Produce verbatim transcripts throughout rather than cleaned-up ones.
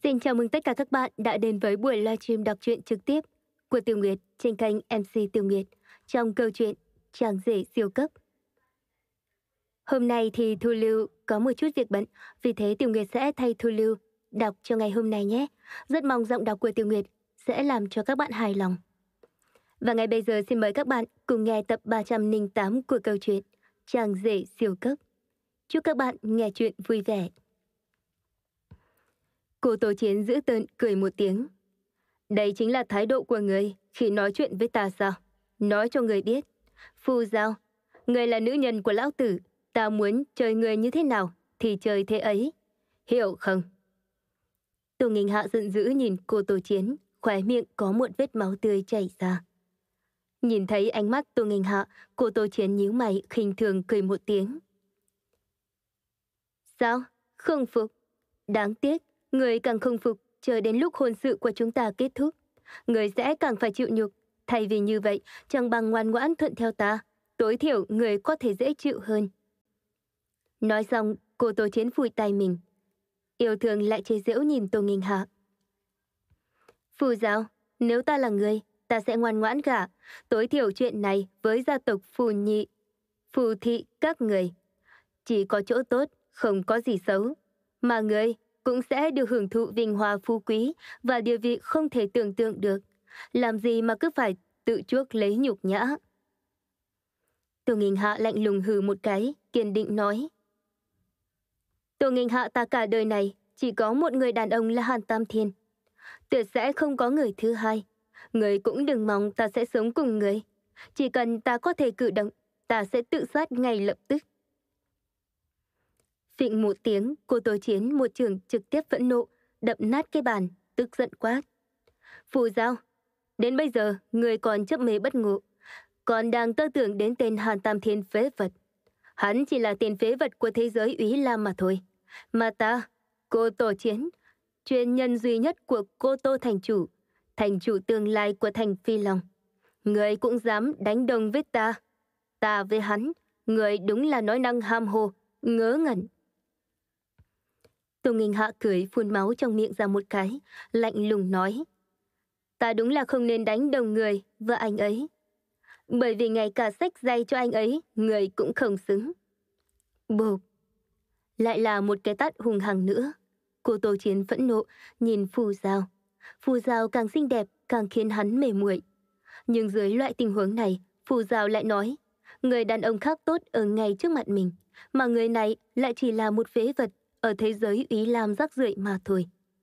Xin chào mừng tất cả các bạn đã đến với buổi livestream đọc truyện trực tiếp của Tiểu Nguyệt trên kênh em xê Tiểu Nguyệt trong câu chuyện Chàng rể siêu cấp. Hôm nay thì Thu Lưu có một chút việc bận, vì thế Tiểu Nguyệt sẽ thay Thu Lưu đọc cho ngày hôm nay nhé. Rất mong giọng đọc của Tiểu Nguyệt sẽ làm cho các bạn hài lòng. Và ngay bây giờ xin mời các bạn cùng nghe tập ba trăm lẻ tám của câu chuyện Chàng rể siêu cấp. Chúc các bạn nghe chuyện vui vẻ. Cô Tô Chiến giữ tợn cười một tiếng. Đây chính là thái độ của người khi nói chuyện với ta sao? Nói cho người biết. Phu Giao, người là nữ nhân của lão tử. Ta muốn chơi người như thế nào thì chơi thế ấy. Hiểu không? Tô Nghinh Hạ giận dữ nhìn cô Tô Chiến, khóe miệng có một vết máu tươi chảy ra. Nhìn thấy ánh mắt Tô Nghinh Hạ, cô Tô Chiến nhíu mày khinh thường cười một tiếng. Sao? Không phục? Đáng tiếc. Người càng không phục, chờ đến lúc hôn sự của chúng ta kết thúc. Người sẽ càng phải chịu nhục. Thay vì như vậy, chẳng bằng ngoan ngoãn thuận theo ta. Tối thiểu người có thể dễ chịu hơn. Nói xong, cô Tô Chiến phủi tay mình. Yêu thương lại chế giễu nhìn Tô Nghinh Hạ. Phù Giao, nếu ta là người, ta sẽ ngoan ngoãn gả. Tối thiểu chuyện này với gia tộc Phù Nhị, Phù Thị các người. Chỉ có chỗ tốt, không có gì xấu. Mà người cũng sẽ được hưởng thụ vinh hoa phú quý và địa vị không thể tưởng tượng được. Làm gì mà cứ phải tự chuốc lấy nhục nhã. Tô Nghinh Hạ lạnh lùng hừ một cái, kiên định nói. Tô Nghinh Hạ ta cả đời này chỉ có một người đàn ông là Hàn Tam Thiên. Tuyệt sẽ không có người thứ hai. Người cũng đừng mong ta sẽ sống cùng người. Chỉ cần ta có thể cử động, ta sẽ tự sát ngay lập tức. Phịnh một tiếng, cô Tô Chiến một trường trực tiếp phẫn nộ, đập nát cái bàn, tức giận quát. Phù Giao, đến bây giờ người còn chấp mê bất ngộ, còn đang tơ tưởng đến tên Hàn Tam Thiên phế vật. Hắn chỉ là tên phế vật của thế giới Úy Lam mà thôi. Mà ta, cô Tô Chiến, truyền nhân duy nhất của cô Tô thành chủ, thành chủ tương lai của thành Phi Long. Người cũng dám đánh đồng với ta. Ta với hắn, người đúng là nói năng ham hồ, ngớ ngẩn. Tô Nghinh Hạ cười phun máu trong miệng ra một cái, lạnh lùng nói. Ta đúng là không nên đánh đồng người và anh ấy. Bởi vì ngay cả xách giày cho anh ấy, người cũng không xứng. Bộp. Lại là một cái tát hùng hằng nữa. Cô Tô Chiến phẫn nộ, nhìn Phù Giao. Phù Giao càng xinh đẹp, càng khiến hắn mềm muội. Nhưng dưới loại tình huống này, Phù Giao lại nói. Người đàn ông khác tốt ở ngay trước mặt mình, mà người này lại chỉ là một phế vật ở thế giới Úy Lam rác rưởi mà thôi.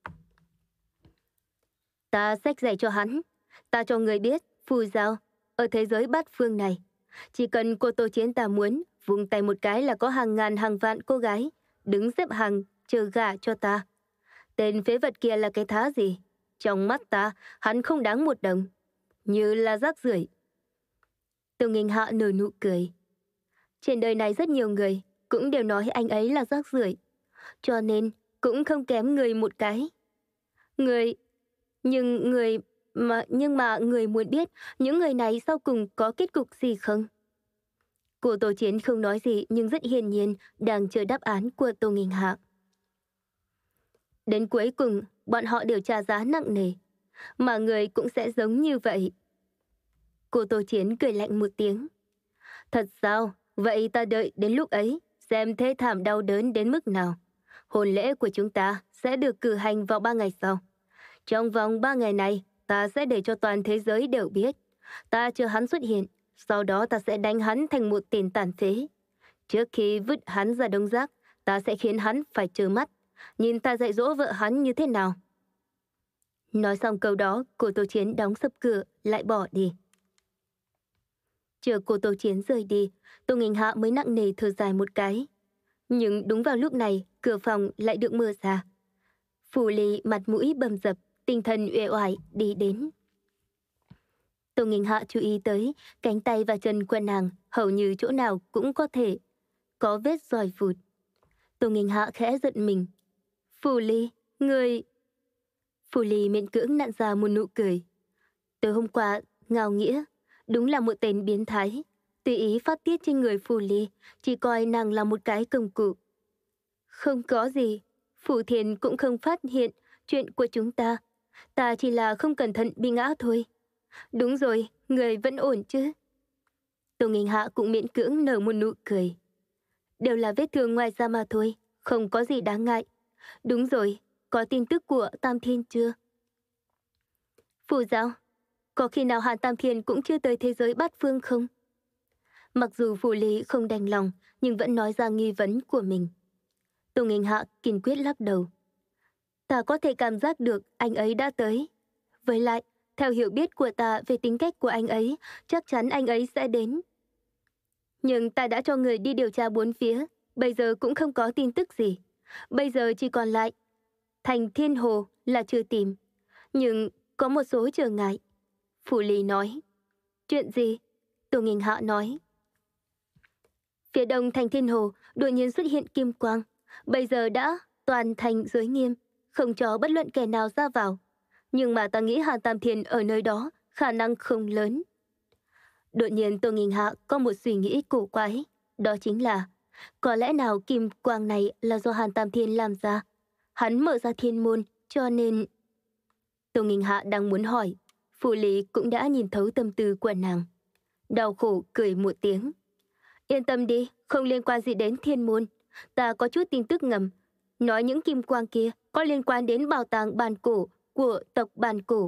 Ta xách giày cho hắn. Ta cho người biết, Phù Giao, ở thế giới bát phương này, chỉ cần cô Tô Chiến ta muốn, vung tay một cái là có hàng ngàn hàng vạn cô gái đứng xếp hàng chờ gả cho ta. Tên phế vật kia là cái thá gì? Trong mắt ta, hắn không đáng một đồng. Như là rác rưởi. Tô Nghinh Hạ nở nụ cười. Trên đời này rất nhiều người cũng đều nói anh ấy là rác rưởi, cho nên cũng không kém người một cái. Người, nhưng người mà nhưng mà người muốn biết những người này sau cùng có kết cục gì không? Cô Tô Chiến không nói gì nhưng rất hiển nhiên đang chờ đáp án của Tô Nghinh Hạ. Đến cuối cùng, bọn họ đều trả giá nặng nề, mà người cũng sẽ giống như vậy. Cô Tô Chiến cười lạnh một tiếng. Thật sao? Vậy ta đợi đến lúc ấy, xem thê thảm đau đớn đến mức nào. Hôn lễ của chúng ta sẽ được cử hành vào ba ngày sau. Trong vòng ba ngày này, ta sẽ để cho toàn thế giới đều biết. Ta chờ hắn xuất hiện, sau đó ta sẽ đánh hắn thành một tên tàn phế. Trước khi vứt hắn ra đống rác, ta sẽ khiến hắn phải trơ mắt, nhìn ta dạy dỗ vợ hắn như thế nào. Nói xong câu đó, cô Tô Chiến đóng sập cửa, lại bỏ đi. Chờ cô Tô Chiến rời đi, Tô Nghinh Hạ mới nặng nề thở dài một cái. Nhưng đúng vào lúc này, cửa phòng lại được mở ra. Phù Ly mặt mũi bầm dập, tinh thần uể oải đi đến. Tô Nghinh Hạ chú ý tới cánh tay và chân của nàng, hầu như chỗ nào cũng có thể có vết roi phụt. Tô Nghinh Hạ khẽ giận mình. Phù Ly, người... Phù Ly miễn cưỡng nặn ra một nụ cười. Từ hôm qua, Ngao Nghĩa đúng là một tên biến thái, tùy ý phát tiết trên người Phù Ly, chỉ coi nàng là một cái công cụ. Không có gì, Phù Thiền cũng không phát hiện chuyện của chúng ta. Ta chỉ là không cẩn thận bị ngã thôi. Đúng rồi, người vẫn ổn chứ? Tô Nghinh Hạ cũng miễn cưỡng nở một nụ cười. Đều là vết thương ngoài da mà thôi, không có gì đáng ngại. Đúng rồi, có tin tức của Tam Thiên chưa? Phù Giao, có khi nào Hàn Tam Thiên cũng chưa tới thế giới bát phương không? Mặc dù Phù Lý không đành lòng, nhưng vẫn nói ra nghi vấn của mình. Tô Nghinh Hạ kiên quyết lắc đầu. Ta có thể cảm giác được anh ấy đã tới. Với lại, theo hiểu biết của ta về tính cách của anh ấy, chắc chắn anh ấy sẽ đến. Nhưng ta đã cho người đi điều tra bốn phía, bây giờ cũng không có tin tức gì. Bây giờ chỉ còn lại Thành Thiên Hồ là chưa tìm, nhưng có một số trở ngại. Phủ Lý nói. Chuyện gì? Tô Nghinh Hạ nói. Phía đông Thành Thiên Hồ đột nhiên xuất hiện kim quang. Bây giờ đã toàn thành giới nghiêm, không cho bất luận kẻ nào ra vào. Nhưng mà ta nghĩ Hàn Tam Thiên ở nơi đó khả năng không lớn. Đột nhiên Tô Nghinh Hạ có một suy nghĩ cổ quái. Đó chính là, có lẽ nào kim quang này là do Hàn Tam Thiên làm ra? Hắn mở ra thiên môn, cho nên... Tô Nghinh Hạ đang muốn hỏi, Phủ Lý cũng đã nhìn thấu tâm tư của nàng. Đau khổ cười một tiếng. Yên tâm đi, không liên quan gì đến thiên môn. Ta có chút tin tức ngầm. Nói những kim quang kia có liên quan đến bảo tàng bàn cổ của tộc bàn cổ.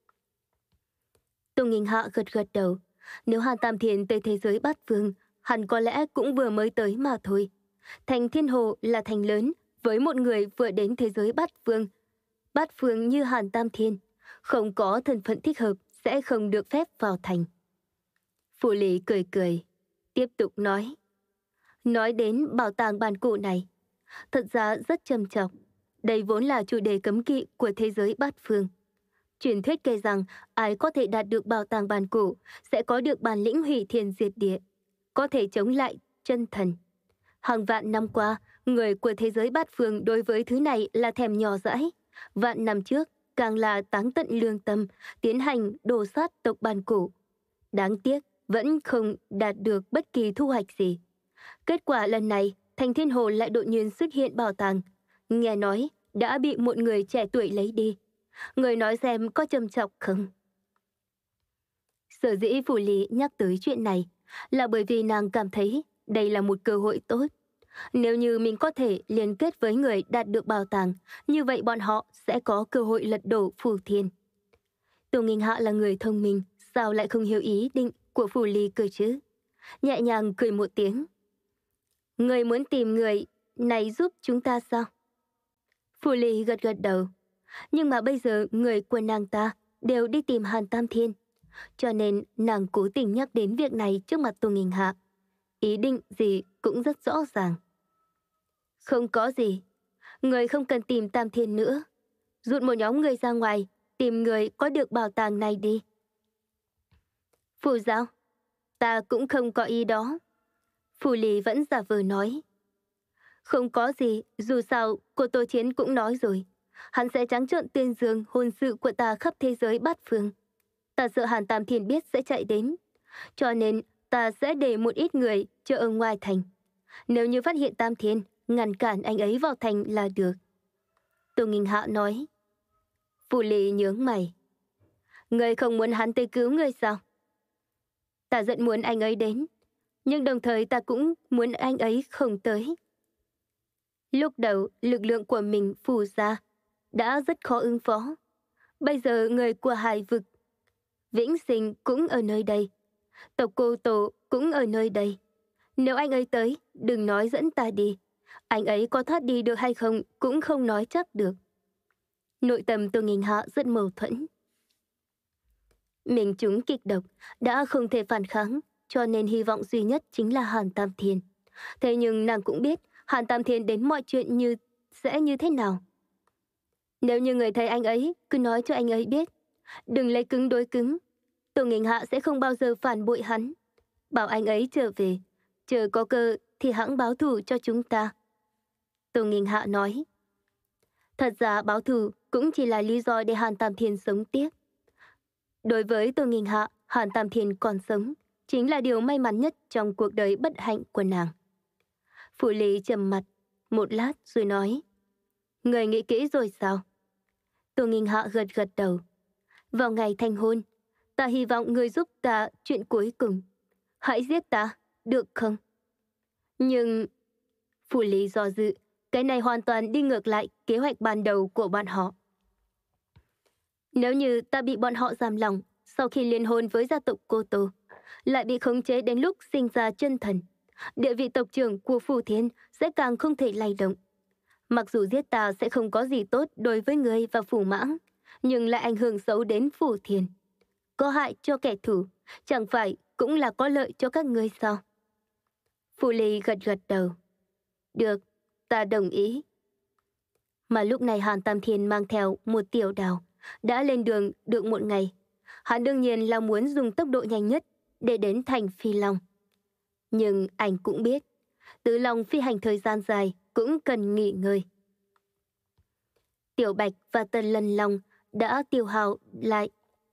Tô Nghinh Hạ gật gật đầu. Nếu Hàn Tam Thiên tới thế giới bát phương, hẳn có lẽ cũng vừa mới tới mà thôi. Thành Thiên Hồ là thành lớn, với một người vừa đến thế giới bát phương. Bát phương như Hàn Tam Thiên, không có thân phận thích hợp sẽ không được phép vào thành. Phủ Lý cười cười, tiếp tục nói. Nói đến bảo tàng bàn cổ này, thật ra rất trầm trọng. Đây vốn là chủ đề cấm kỵ của thế giới bát phương. Truyền thuyết kể rằng ai có thể đạt được bảo tàng bàn cổ sẽ có được bản lĩnh hủy thiên diệt địa, có thể chống lại chân thần. Hàng vạn năm qua, người của thế giới bát phương đối với thứ này là thèm nhỏ dãi. Vạn năm trước, càng là táng tận lương tâm, tiến hành đồ sát tộc bàn cổ. Đáng tiếc, vẫn không đạt được bất kỳ thu hoạch gì. Kết quả lần này, Thành Thiên Hồ lại đột nhiên xuất hiện bảo tàng. Nghe nói, đã bị một người trẻ tuổi lấy đi. Người nói xem có trầm trọng không? Sở dĩ Phủ Lý nhắc tới chuyện này là bởi vì nàng cảm thấy đây là một cơ hội tốt. Nếu như mình có thể liên kết với người đạt được bảo tàng, như vậy bọn họ sẽ có cơ hội lật đổ Phù Thiên. Tô Nghinh Hạ là người thông minh, sao lại không hiểu ý định của Phủ Lý cơ chứ? Nhẹ nhàng cười một tiếng. Người muốn tìm người này giúp chúng ta sao? Phủ Lý gật gật đầu. Nhưng mà bây giờ người của nàng ta đều đi tìm Hàn Tam Thiên. Cho nên nàng cố tình nhắc đến việc này trước mặt Tô Nghinh Hạ. Ý định gì cũng rất rõ ràng. Không có gì. Người không cần tìm Tam Thiên nữa. Rút một nhóm người ra ngoài, tìm người có được bảo tàng này đi. Phù Giao, ta cũng không có ý đó. Phủ Lý vẫn giả vờ nói. Không có gì, dù sao cô Tô Chiến cũng nói rồi. Hắn sẽ trắng trợn tuyên dương hôn sự của ta khắp thế giới bát phương. Ta sợ Hàn Tam Thiên biết sẽ chạy đến. Cho nên ta sẽ để một ít người chờ ở ngoài thành. Nếu như phát hiện Tam Thiên, ngăn cản anh ấy vào thành là được. Tô Nghinh Hạ nói. Phủ Lý nhướng mày. Người không muốn hắn tới cứu người sao? Ta rất muốn anh ấy đến. Nhưng đồng thời ta cũng muốn anh ấy không tới. Lúc đầu, lực lượng của mình phù ra đã rất khó ứng phó. Bây giờ người của hải vực Vĩnh Sinh cũng ở nơi đây. Tộc Cô Tổ cũng ở nơi đây. Nếu anh ấy tới, đừng nói dẫn ta đi. Anh ấy có thoát đi được hay không cũng không nói chắc được. Nội tâm Tô Nghinh Hạ rất mâu thuẫn. Mình trúng kịch độc, đã không thể phản kháng, cho nên hy vọng duy nhất chính là Hàn Tam Thiên. Thế nhưng nàng cũng biết Hàn Tam Thiên đến mọi chuyện như sẽ như thế nào. Nếu như người thấy anh ấy, cứ nói cho anh ấy biết. Đừng lấy cứng đối cứng. Tô Nghinh Hạ sẽ không bao giờ phản bội hắn. Bảo anh ấy trở về. Chờ có cơ thì hãng báo thù cho chúng ta. Tô Nghinh Hạ nói. Thật ra báo thù cũng chỉ là lý do để Hàn Tam Thiên sống tiếp. Đối với Tô Nghinh Hạ, Hàn Tam Thiên còn sống chính là điều may mắn nhất trong cuộc đời bất hạnh của nàng. Phủ Lý trầm mặt một lát rồi nói. Người nghĩ kỹ rồi sao? Tô Nghinh Hạ gật gật đầu. Vào ngày thành hôn, ta hy vọng người giúp ta chuyện cuối cùng. Hãy giết ta, được không? Nhưng... Phủ Lý do dự, cái này hoàn toàn đi ngược lại kế hoạch ban đầu của bọn họ. Nếu như ta bị bọn họ giam lòng sau khi liên hôn với gia tộc Cô Tô, lại bị khống chế đến lúc sinh ra chân thần, địa vị tộc trưởng của Phù Thiên sẽ càng không thể lay động. Mặc dù giết ta sẽ không có gì tốt đối với ngươi và Phủ Mãng, nhưng lại ảnh hưởng xấu đến Phù Thiên. Có hại cho kẻ thù, chẳng phải cũng là có lợi cho các ngươi sao? Phù Ly gật gật đầu. Được, ta đồng ý. Mà lúc này Hàn Tam Thiên mang theo một tiểu đào, đã lên đường được một ngày. Hắn đương nhiên là muốn dùng tốc độ nhanh nhất để đến thành Phi Long. Nhưng anh cũng biết, Tứ Long phi hành thời gian dài cũng cần nghỉ ngơi. Tiểu Bạch và Tân Lân Long đã tiêu hao lại.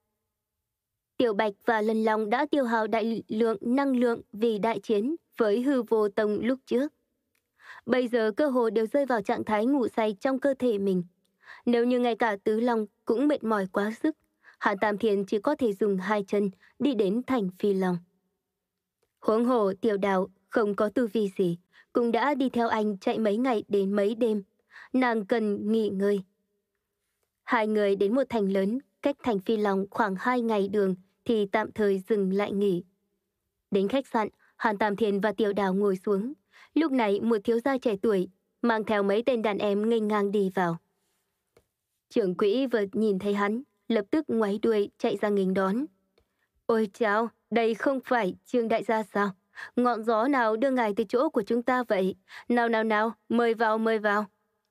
Tiểu Bạch và Lân Long đã tiêu hao đại lượng năng lượng vì đại chiến với Hư Vô Tông lúc trước. Bây giờ cơ hồ đều rơi vào trạng thái ngủ say trong cơ thể mình. Nếu như ngay cả Tứ Long cũng mệt mỏi quá sức, Hàn Tam Thiên chỉ có thể dùng hai chân đi đến thành Phi Long. Huống hồ Tiểu Đào không có tu vi gì, cũng đã đi theo anh chạy mấy ngày đến mấy đêm. Nàng cần nghỉ ngơi. Hai người đến một thành lớn, cách thành Phi Long khoảng hai ngày đường thì tạm thời dừng lại nghỉ. Đến khách sạn, Hàn Tam Thiên và Tiểu Đào ngồi xuống. Lúc này một thiếu gia trẻ tuổi mang theo mấy tên đàn em nghênh ngang đi vào. Trưởng quỹ vừa nhìn thấy hắn, lập tức ngoáy đuôi chạy ra nghênh đón. Ôi chao, đây không phải Trương đại gia sao? Ngọn gió nào đưa ngài tới chỗ của chúng ta vậy? Nào nào nào, mời vào mời vào.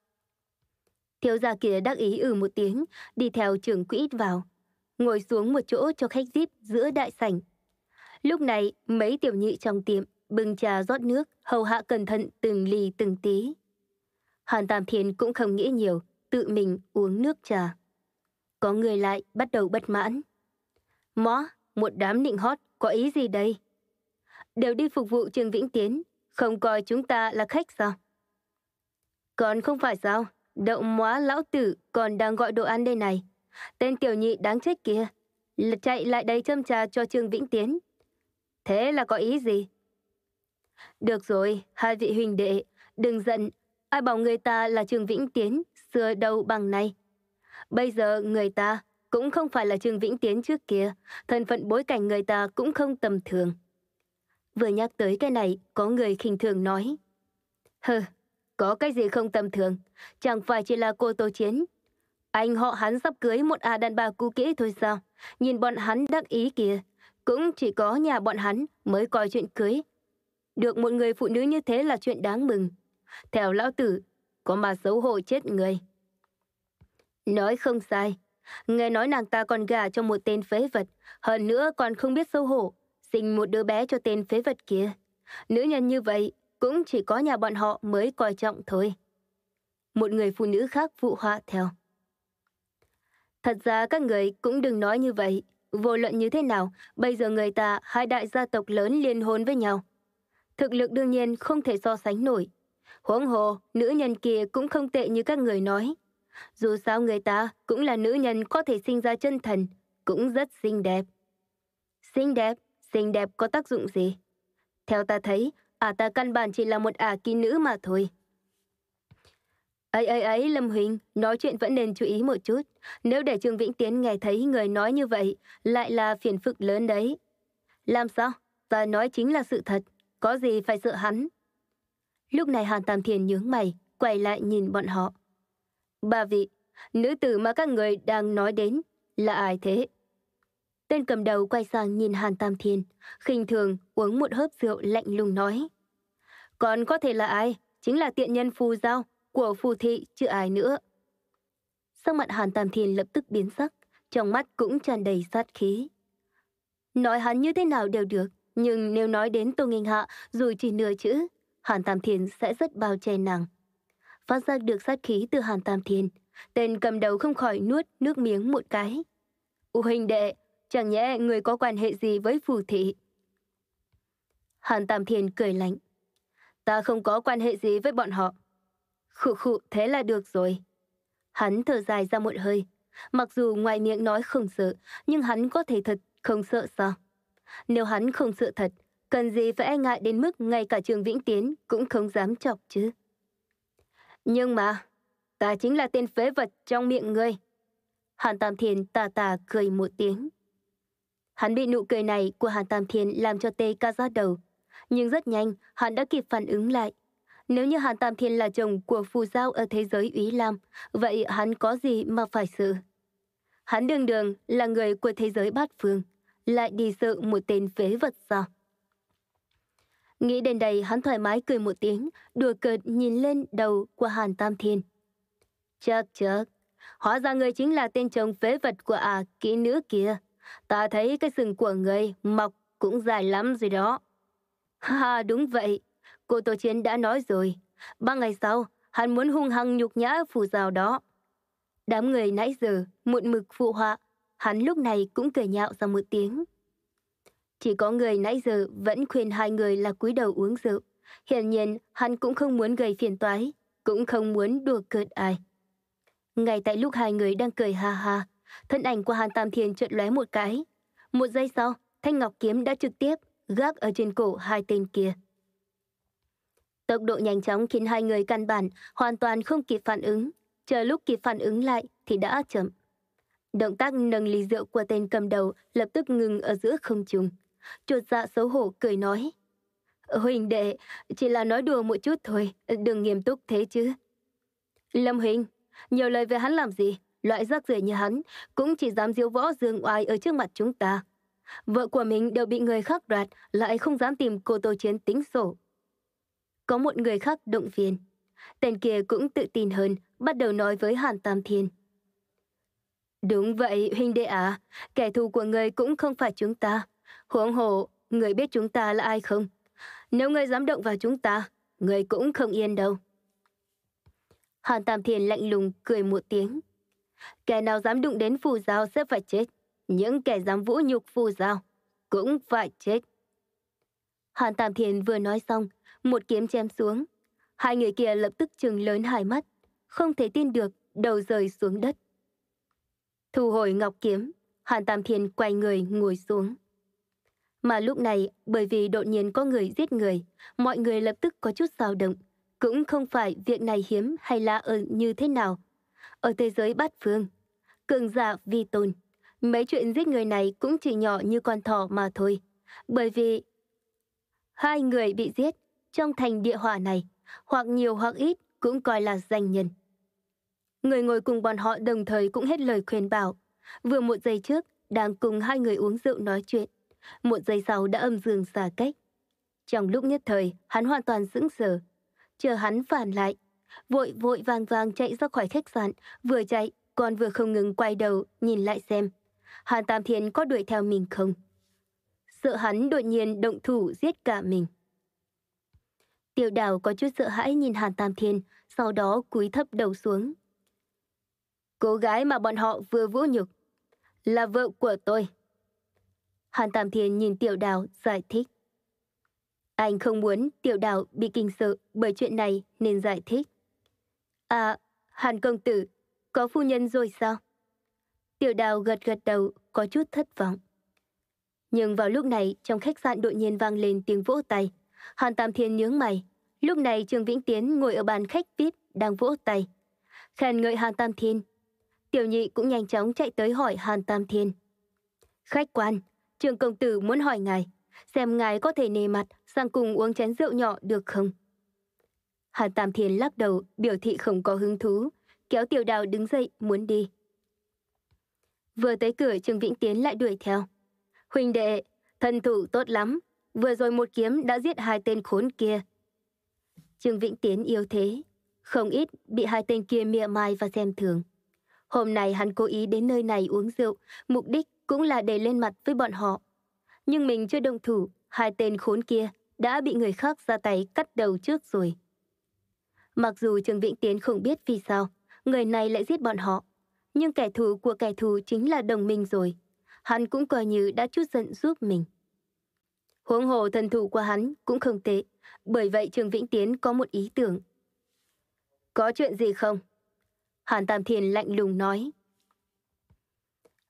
Thiếu gia kia đắc ý ừ một tiếng, đi theo trưởng quỹ vào, ngồi xuống một chỗ cho khách díp giữa đại sảnh. Lúc này, mấy tiểu nhị trong tiệm bưng trà rót nước, hầu hạ cẩn thận từng ly từng tí. Hàn Tam Thiên cũng không nghĩ nhiều, tự mình uống nước trà. Có người lại bắt đầu bất mãn. Mó, một đám nịnh hót, có ý gì đây? Đều đi phục vụ Trương Vĩnh Tiến, không coi chúng ta là khách sao? Còn không phải sao, đậu móa lão tử còn đang gọi đồ ăn đây này. Tên tiểu nhị đáng chết kia, chạy lại đây châm trà cho Trương Vĩnh Tiến. Thế là có ý gì? Được rồi, hai vị huynh đệ, đừng giận, ai bảo người ta là Trương Vĩnh Tiến, xưa đâu bằng nay. Bây giờ người ta cũng không phải là Trương Vĩnh Tiến trước kia, thân phận bối cảnh người ta cũng không tầm thường. Vừa nhắc tới cái này, có người khinh thường nói. Hừ, có cái gì không tầm thường, chẳng phải chỉ là cô Tô Chiến. Anh họ hắn sắp cưới một à đàn bà cũ kỹ thôi sao? Nhìn bọn hắn đắc ý kìa, cũng chỉ có nhà bọn hắn mới coi chuyện cưới. Được một người phụ nữ như thế là chuyện đáng mừng. Theo lão tử, có mà xấu hổ chết người. Nói không sai. Nghe nói nàng ta còn gả cho một tên phế vật, hơn nữa còn không biết xấu hổ, sinh một đứa bé cho tên phế vật kia. Nữ nhân như vậy cũng chỉ có nhà bọn họ mới coi trọng thôi. Một người phụ nữ khác phụ họa theo. Thật ra các người cũng đừng nói như vậy. Vô luận như thế nào, bây giờ người ta hai đại gia tộc lớn liên hôn với nhau. Thực lực đương nhiên không thể so sánh nổi. Huống hồ, nữ nhân kia cũng không tệ như các người nói. Dù sao người ta cũng là nữ nhân có thể sinh ra chân thần, cũng rất xinh đẹp. Xinh đẹp, xinh đẹp có tác dụng gì? Theo ta thấy, ả ta căn bản chỉ là một ả kỹ nữ mà thôi. Ấy ấy ấy, Lâm Huỳnh, nói chuyện vẫn nên chú ý một chút. Nếu để Trương Vĩnh Tiến nghe thấy người nói như vậy, lại là phiền phức lớn đấy. Làm sao? Ta nói chính là sự thật, có gì phải sợ hắn? Lúc này Hàn Tam Thiên nhướng mày, quay lại nhìn bọn họ. Ba vị, nữ tử mà các người đang nói đến là ai thế? Tên cầm đầu quay sang nhìn Hàn Tam Thiên, khinh thường uống một hớp rượu lạnh lùng nói. Còn có thể là ai? Chính là tiện nhân Phù Giao của Phù Thị chứ ai nữa. Sắc mặt Hàn Tam Thiên lập tức biến sắc, trong mắt cũng tràn đầy sát khí. Nói hắn như thế nào đều được, nhưng nếu nói đến Tô Nghinh Hạ dù chỉ nửa chữ, Hàn Tam Thiên sẽ rất bao che nàng. Phát ra được sát khí từ Hàn Tam Thiên, tên cầm đầu không khỏi nuốt nước miếng một cái. U huynh đệ, chẳng nhẽ người có quan hệ gì với Phù Thị? Hàn Tam Thiên cười lạnh. Ta không có quan hệ gì với bọn họ. Khụ khụ, thế là được rồi. Hắn thở dài ra một hơi, Mặc dù ngoài miệng nói không sợ, nhưng hắn có thể thật không sợ sao? Nếu hắn không sợ thật, cần gì phải e ngại đến mức ngay cả Trương Vĩnh Tiến cũng không dám chọc chứ. Nhưng mà, ta chính là tên phế vật trong miệng ngươi. Hàn Tam Thiên tà tà cười một tiếng. Hắn bị nụ cười này của Hàn Tam Thiên làm cho tê cả da đầu. Nhưng rất nhanh, hắn đã kịp phản ứng lại. Nếu như Hàn Tam Thiên là chồng của phù giao ở thế giới Úy Lam, vậy hắn có gì mà phải sợ? Hắn đường đường là người của thế giới bát phương, lại đi sợ một tên phế vật sao? Nghĩ đến đây hắn thoải mái cười một tiếng, đùa cợt nhìn lên đầu của Hàn Tam Thiên. Chắc chắc, hóa ra người chính là tên chồng phế vật của à kỹ nữ kia. Ta thấy cái sừng của người mọc cũng dài lắm rồi đó. Ha đúng vậy, cô Tô Chiến đã nói rồi. Ba ngày sau, hắn muốn hung hăng nhục nhã phù giao đó. Đám người nãy giờ một mực phụ họa, hắn lúc này cũng cười nhạo ra một tiếng. Chỉ có người nãy giờ vẫn khuyên hai người là cúi đầu uống rượu. Hiển nhiên hắn cũng không muốn gây phiền toái, cũng không muốn đùa cợt ai. Ngay tại lúc hai người đang cười ha ha, thân ảnh của Hàn Tam Thiên chợt lóe một cái. Một giây sau, thanh ngọc kiếm đã trực tiếp gác ở trên cổ hai tên kia. Tốc độ nhanh chóng khiến hai người căn bản hoàn toàn không kịp phản ứng. Chờ lúc kịp phản ứng lại thì đã chậm. Động tác nâng ly rượu của tên cầm đầu lập tức ngừng ở giữa không trung. Chuột dạ xấu hổ cười nói. Huỳnh đệ, chỉ là nói đùa một chút thôi, đừng nghiêm túc thế chứ. Lâm Huỳnh, nhiều lời về hắn làm gì? Loại rác rưởi như hắn cũng chỉ dám diếu võ dương oai ở trước mặt chúng ta. Vợ của mình đều bị người khác đoạt, lại không dám tìm cô Tô Chiến tính sổ. Có một người khác động viên. Tên kia cũng tự tin hơn, bắt đầu nói với Hàn Tam Thiên. Đúng vậy, huynh đệ à, kẻ thù của người cũng không phải chúng ta. Huống hồ, người biết chúng ta là ai không? Nếu người dám động vào chúng ta, người cũng không yên đâu. Hàn Tam Thiên lạnh lùng cười một tiếng. Kẻ nào dám đụng đến phù giao sẽ phải chết. Những kẻ dám vũ nhục phù giao cũng phải chết. Hàn Tam Thiên vừa nói xong, một kiếm chém xuống. Hai người kia lập tức trừng lớn hai mắt, không thể tin được, đầu rơi xuống đất. Thu hồi ngọc kiếm, Hàn Tam Thiên quay người ngồi xuống. Mà lúc này, bởi vì đột nhiên có người giết người, mọi người lập tức có chút dao động. Cũng không phải việc này hiếm hay là ở như thế nào. Ở thế giới bát phương, cường giả vi tôn, mấy chuyện giết người này cũng chỉ nhỏ như con thỏ mà thôi. Bởi vì hai người bị giết trong thành địa hỏa này, hoặc nhiều hoặc ít cũng coi là danh nhân. Người ngồi cùng bọn họ đồng thời cũng hết lời khuyên bảo. Vừa một giây trước, đang cùng hai người uống rượu nói chuyện. Một giây sau đã âm dương xa cách. Trong lúc nhất thời, hắn hoàn toàn sững sờ. Chờ hắn phản lại, vội vội vàng vàng chạy ra khỏi khách sạn, vừa chạy, còn vừa không ngừng quay đầu, nhìn lại xem. Hàn Tam Thiên có đuổi theo mình không? Sợ hắn đột nhiên động thủ giết cả mình. Tiểu Đào có chút sợ hãi nhìn Hàn Tam Thiên, sau đó cúi thấp đầu xuống. Cô gái mà bọn họ vừa vũ nhục là vợ của tôi. Hàn Tam Thiên nhìn Tiểu Đào giải thích. Anh không muốn Tiểu Đào bị kinh sợ bởi chuyện này nên giải thích. À, Hàn công tử, có phu nhân rồi sao? Tiểu Đào gật gật đầu, có chút thất vọng. Nhưng vào lúc này, trong khách sạn đột nhiên vang lên tiếng vỗ tay. Hàn Tam Thiên nhướng mày. Lúc này Trương Vĩnh Tiến ngồi ở bàn khách vi ai pi đang vỗ tay, khen ngợi Hàn Tam Thiên. Tiểu Nhị cũng nhanh chóng chạy tới hỏi Hàn Tam Thiên. Khách quan, Trương công tử muốn hỏi ngài, xem ngài có thể nề mặt sang cùng uống chén rượu nhỏ được không? Hàn Tam Thiên lắc đầu, biểu thị không có hứng thú, kéo Tiểu Đào đứng dậy muốn đi. Vừa tới cửa, Trương Vĩnh Tiến lại đuổi theo. Huynh đệ, thân thủ tốt lắm, vừa rồi một kiếm đã giết hai tên khốn kia. Trương Vĩnh Tiến yếu thế, không ít bị hai tên kia mỉa mai và xem thường. Hôm nay hắn cố ý đến nơi này uống rượu, mục đích cũng là để lên mặt với bọn họ. Nhưng mình chưa động thủ, hai tên khốn kia đã bị người khác ra tay cắt đầu trước rồi. Mặc dù Trương Vĩnh Tiến không biết vì sao người này lại giết bọn họ, nhưng kẻ thù của kẻ thù chính là đồng minh rồi. Hắn cũng coi như đã chút giận giúp mình. Huống hồ thần thủ của hắn cũng không tệ, bởi vậy Trương Vĩnh Tiến có một ý tưởng. Có chuyện gì không? Hàn Tam Thiên lạnh lùng nói.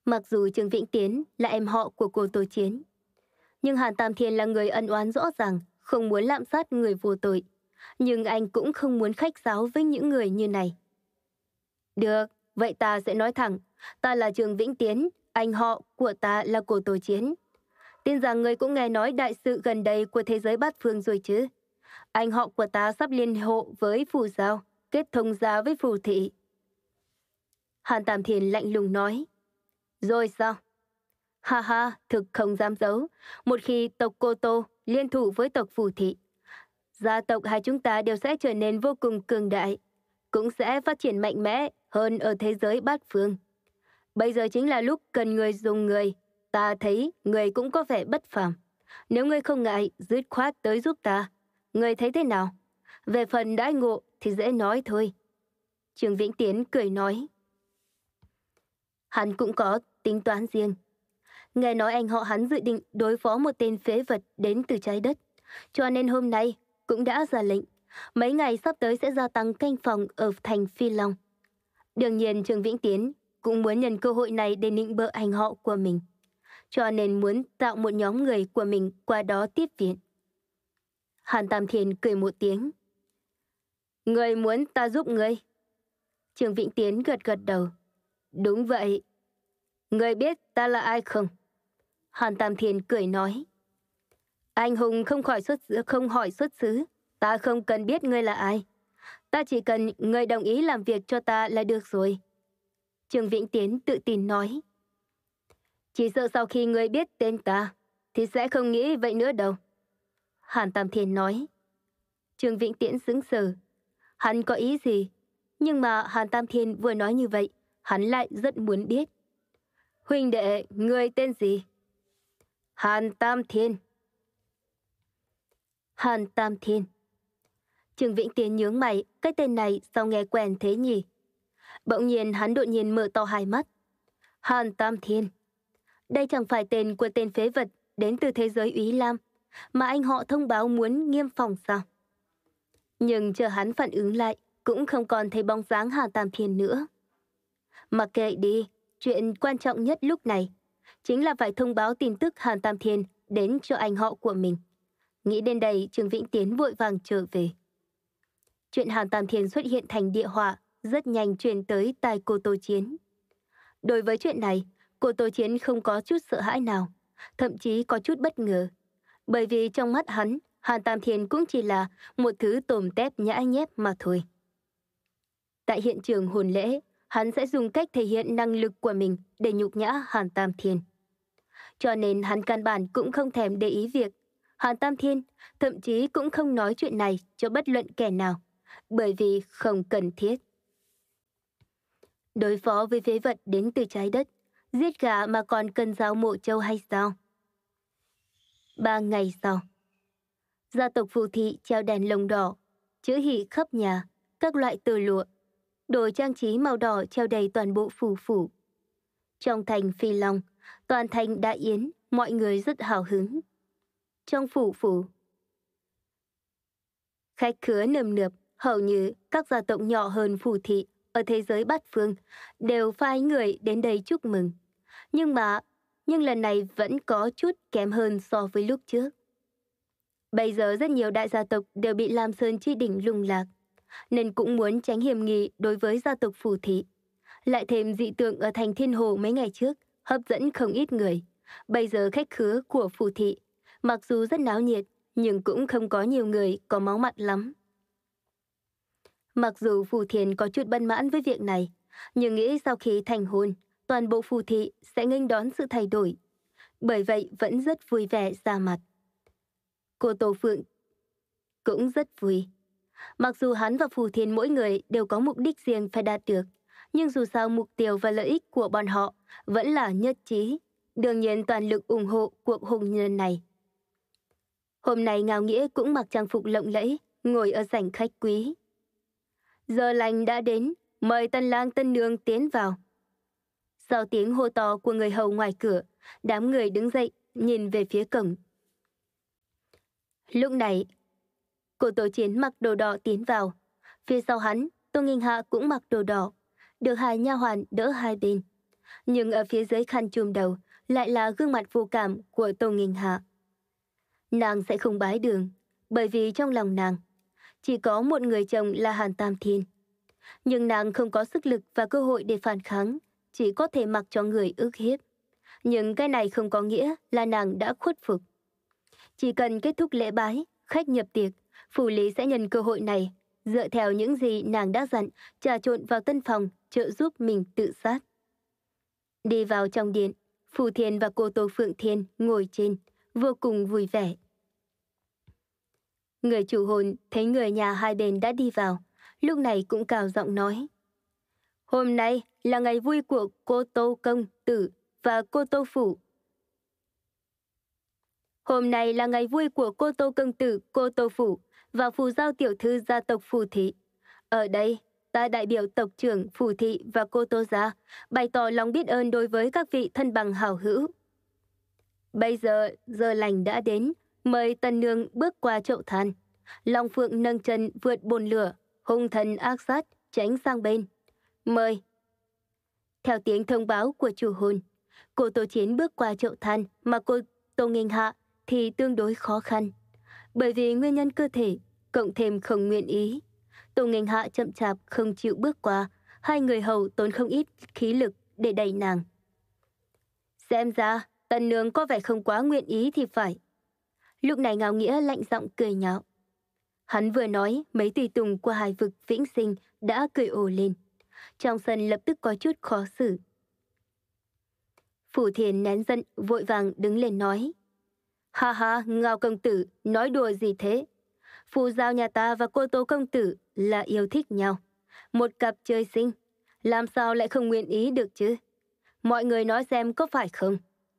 Mặc dù Trương Vĩnh Tiến là em họ của cô Tô Chiến, nhưng Hàn Tam Thiên là người ân oán rõ ràng, không muốn lạm sát người vô tội. Nhưng anh cũng không muốn khách sáo với những người như này. Được, vậy ta sẽ nói thẳng. Ta là Trương Vĩnh Tiến, anh họ của ta là cô Tô Chiến. Tin rằng người cũng nghe nói đại sự gần đây của thế giới bát phương rồi chứ. Anh họ của ta sắp liên hộ với Phù Giao, kết thông gia với Phù Thị. Hàn Tam Thiên lạnh lùng nói. Rồi sao? Ha ha, thực không dám giấu. Một khi tộc Cô Tô liên thủ với tộc Phù Thị, gia tộc hai chúng ta đều sẽ trở nên vô cùng cường đại, cũng sẽ phát triển mạnh mẽ hơn ở thế giới bát phương. Bây giờ chính là lúc cần người dùng người. Ta thấy người cũng có vẻ bất phàm. Nếu người không ngại, dứt khoát tới giúp ta. Người thấy thế nào? Về phần đãi ngộ thì dễ nói thôi. Trương Vĩnh Tiến cười nói. Hắn cũng có tính toán riêng. Nghe nói anh họ hắn dự định đối phó một tên phế vật đến từ trái đất, cho nên hôm nay cũng đã ra lệnh. Mấy ngày sắp tới sẽ gia tăng canh phòng ở thành Phi Long. Đương nhiên Trương Vĩnh Tiến cũng muốn nhân cơ hội này để nịnh bợ anh họ của mình, cho nên muốn tạo một nhóm người của mình qua đó tiếp viện. Hàn Tam Thiên cười một tiếng. Người muốn ta giúp người? Trương Vĩnh Tiến gật gật đầu. Đúng vậy. Người biết ta là ai không? Hàn Tam Thiên cười nói. Anh hùng không khỏi xuất không hỏi xuất xứ. Ta không cần biết ngươi là ai. Ta chỉ cần ngươi đồng ý làm việc cho ta là được rồi. Trương Vĩnh Tiến tự tin nói. Chỉ sợ sau khi ngươi biết tên ta thì sẽ không nghĩ vậy nữa đâu. Hàn Tam Thiên nói. Trương Vĩnh Tiến sững sờ. Hắn có ý gì? Nhưng mà Hàn Tam Thiên vừa nói như vậy, hắn lại rất muốn biết. Huynh đệ, ngươi tên gì? Hàn Tam Thiên. Hàn Tam Thiên. Trương Vĩnh Tiến nhướng mày, cái tên này sao nghe quen thế nhỉ? Bỗng nhiên hắn đột nhiên mở to hai mắt. Hàn Tam Thiên. Đây chẳng phải tên của tên phế vật đến từ thế giới Úy Lam mà anh họ thông báo muốn nghiêm phòng sao? Nhưng chờ hắn phản ứng lại, cũng không còn thấy bóng dáng Hàn Tam Thiên nữa. Mặc kệ đi, chuyện quan trọng nhất lúc này chính là phải thông báo tin tức Hàn Tam Thiên đến cho anh họ của mình. Nghĩ đến đây, Trương Vĩnh Tiến vội vàng trở về. Chuyện Hàn Tam Thiên xuất hiện thành địa họa rất nhanh truyền tới tai cô Tô Chiến. Đối với chuyện này, cô Tô Chiến không có chút sợ hãi nào, thậm chí có chút bất ngờ. Bởi vì trong mắt hắn, Hàn Tam Thiên cũng chỉ là một thứ tôm tép nhã nhép mà thôi. Tại hiện trường hôn lễ, hắn sẽ dùng cách thể hiện năng lực của mình để nhục nhã Hàn Tam Thiên. Cho nên hắn căn bản cũng không thèm để ý việc Hàn Tam Thiên thậm chí cũng không nói chuyện này cho bất luận kẻ nào, bởi vì không cần thiết. Đối phó với phế vật đến từ trái đất, giết gà mà còn cần giao mộ châu hay sao? Ba ngày sau, gia tộc Phù Thị treo đèn lồng đỏ, chữ hỷ khắp nhà, các loại tơ lụa, đồ trang trí màu đỏ treo đầy toàn bộ phủ phủ. Trong thành Phi Long, toàn thành đại yến, mọi người rất hào hứng. Trong phủ phủ, khách khứa nườm nượp, hầu như các gia tộc nhỏ hơn Phù Thị ở thế giới bát phương đều phái người đến đây chúc mừng. Nhưng mà, nhưng lần này vẫn có chút kém hơn so với lúc trước. Bây giờ rất nhiều đại gia tộc đều bị Lam Sơn Chi Đỉnh lung lạc, nên cũng muốn tránh hiểm nghi đối với gia tộc Phù Thị. Lại thêm dị tượng ở thành Thiên Hồ mấy ngày trước, hấp dẫn không ít người. Bây giờ khách khứa của Phù Thị, mặc dù rất náo nhiệt, nhưng cũng không có nhiều người có máu mặt lắm. Mặc dù Phù Thiền có chút bất mãn với việc này, nhưng nghĩ sau khi thành hôn, toàn bộ Phù Thị sẽ nghênh đón sự thay đổi. Bởi vậy vẫn rất vui vẻ ra mặt. Cô Tô Phượng cũng rất vui. Mặc dù hắn và Phù Thiền mỗi người đều có mục đích riêng phải đạt được, nhưng dù sao mục tiêu và lợi ích của bọn họ vẫn là nhất trí. Đương nhiên toàn lực ủng hộ cuộc hôn nhân này. Hôm nay Ngao Nghĩa cũng mặc trang phục lộng lẫy, ngồi ở sảnh khách quý. Giờ lành đã đến, mời tân lang tân nương tiến vào. Sau tiếng hô to của người hầu ngoài cửa, đám người đứng dậy, nhìn về phía cổng. Lúc này, cô Tô Chiến mặc đồ đỏ tiến vào. Phía sau hắn, Tô Nghinh Hạ cũng mặc đồ đỏ, được hai nha hoàn đỡ hai bên. nhưng ở phía dưới khăn trùm đầu lại là gương mặt vô cảm của Tô Nghênh Hạ. Nàng sẽ không bái đường, bởi vì trong lòng nàng chỉ có một người chồng là Hàn Tam Thiên. Nhưng nàng không có sức lực và cơ hội để phản kháng, chỉ có thể mặc cho người ức hiếp. Nhưng cái này không có nghĩa là nàng đã khuất phục. Chỉ cần kết thúc lễ bái, khách nhập tiệc, phủ lý sẽ nhân cơ hội này, dựa theo những gì nàng đã dặn, trà trộn vào tân phòng, trợ giúp mình tự sát. Đi vào trong điện, Phù Thiền và cô Tô Phượng Thiên ngồi trên, vô cùng vui vẻ. Người chủ hồn thấy người nhà hai bên đã đi vào, lúc này cũng cào giọng nói. Hôm nay là ngày vui của cô Tô Công Tử và cô Tô Phủ. Hôm nay là ngày vui của cô Tô Công Tử, cô Tô Phủ và phù giao tiểu thư gia tộc Phù Thị. Ở đây, ta đại biểu tộc trưởng Phù Thị và cô Tô gia, bày tỏ lòng biết ơn đối với các vị thân bằng hảo hữu. Bây giờ, giờ lành đã đến, mời tân nương bước qua chậu than. Long Phượng nâng chân vượt bồn lửa, hung thần ác sát, tránh sang bên. Mời. Theo tiếng thông báo của chủ hồn, cô Tô Chiến bước qua chậu than mà cô Tô Nghênh Hạ thì tương đối khó khăn. Bởi vì nguyên nhân cơ thể, cộng thêm không nguyện ý. Tô Nghênh Hạ chậm chạp không chịu bước qua, hai người hầu tốn không ít khí lực để đẩy nàng. Xem ra, tần nương có vẻ không quá nguyện ý thì phải. Lúc này Ngao Nghĩa lạnh giọng cười nhạo. Hắn vừa nói, mấy tùy tùng của Hải Vực Vĩnh Sinh đã cười ồ lên. Trong sân lập tức có chút khó xử. Phủ Thiền nén giận, vội vàng đứng lên nói. Ha ha, Ngao công tử, nói đùa gì thế? Phù giao nhà ta và cô Tô công tử là yêu thích nhau. Một cặp chơi sinh, làm sao lại không nguyện ý được chứ? Mọi người nói xem có phải không?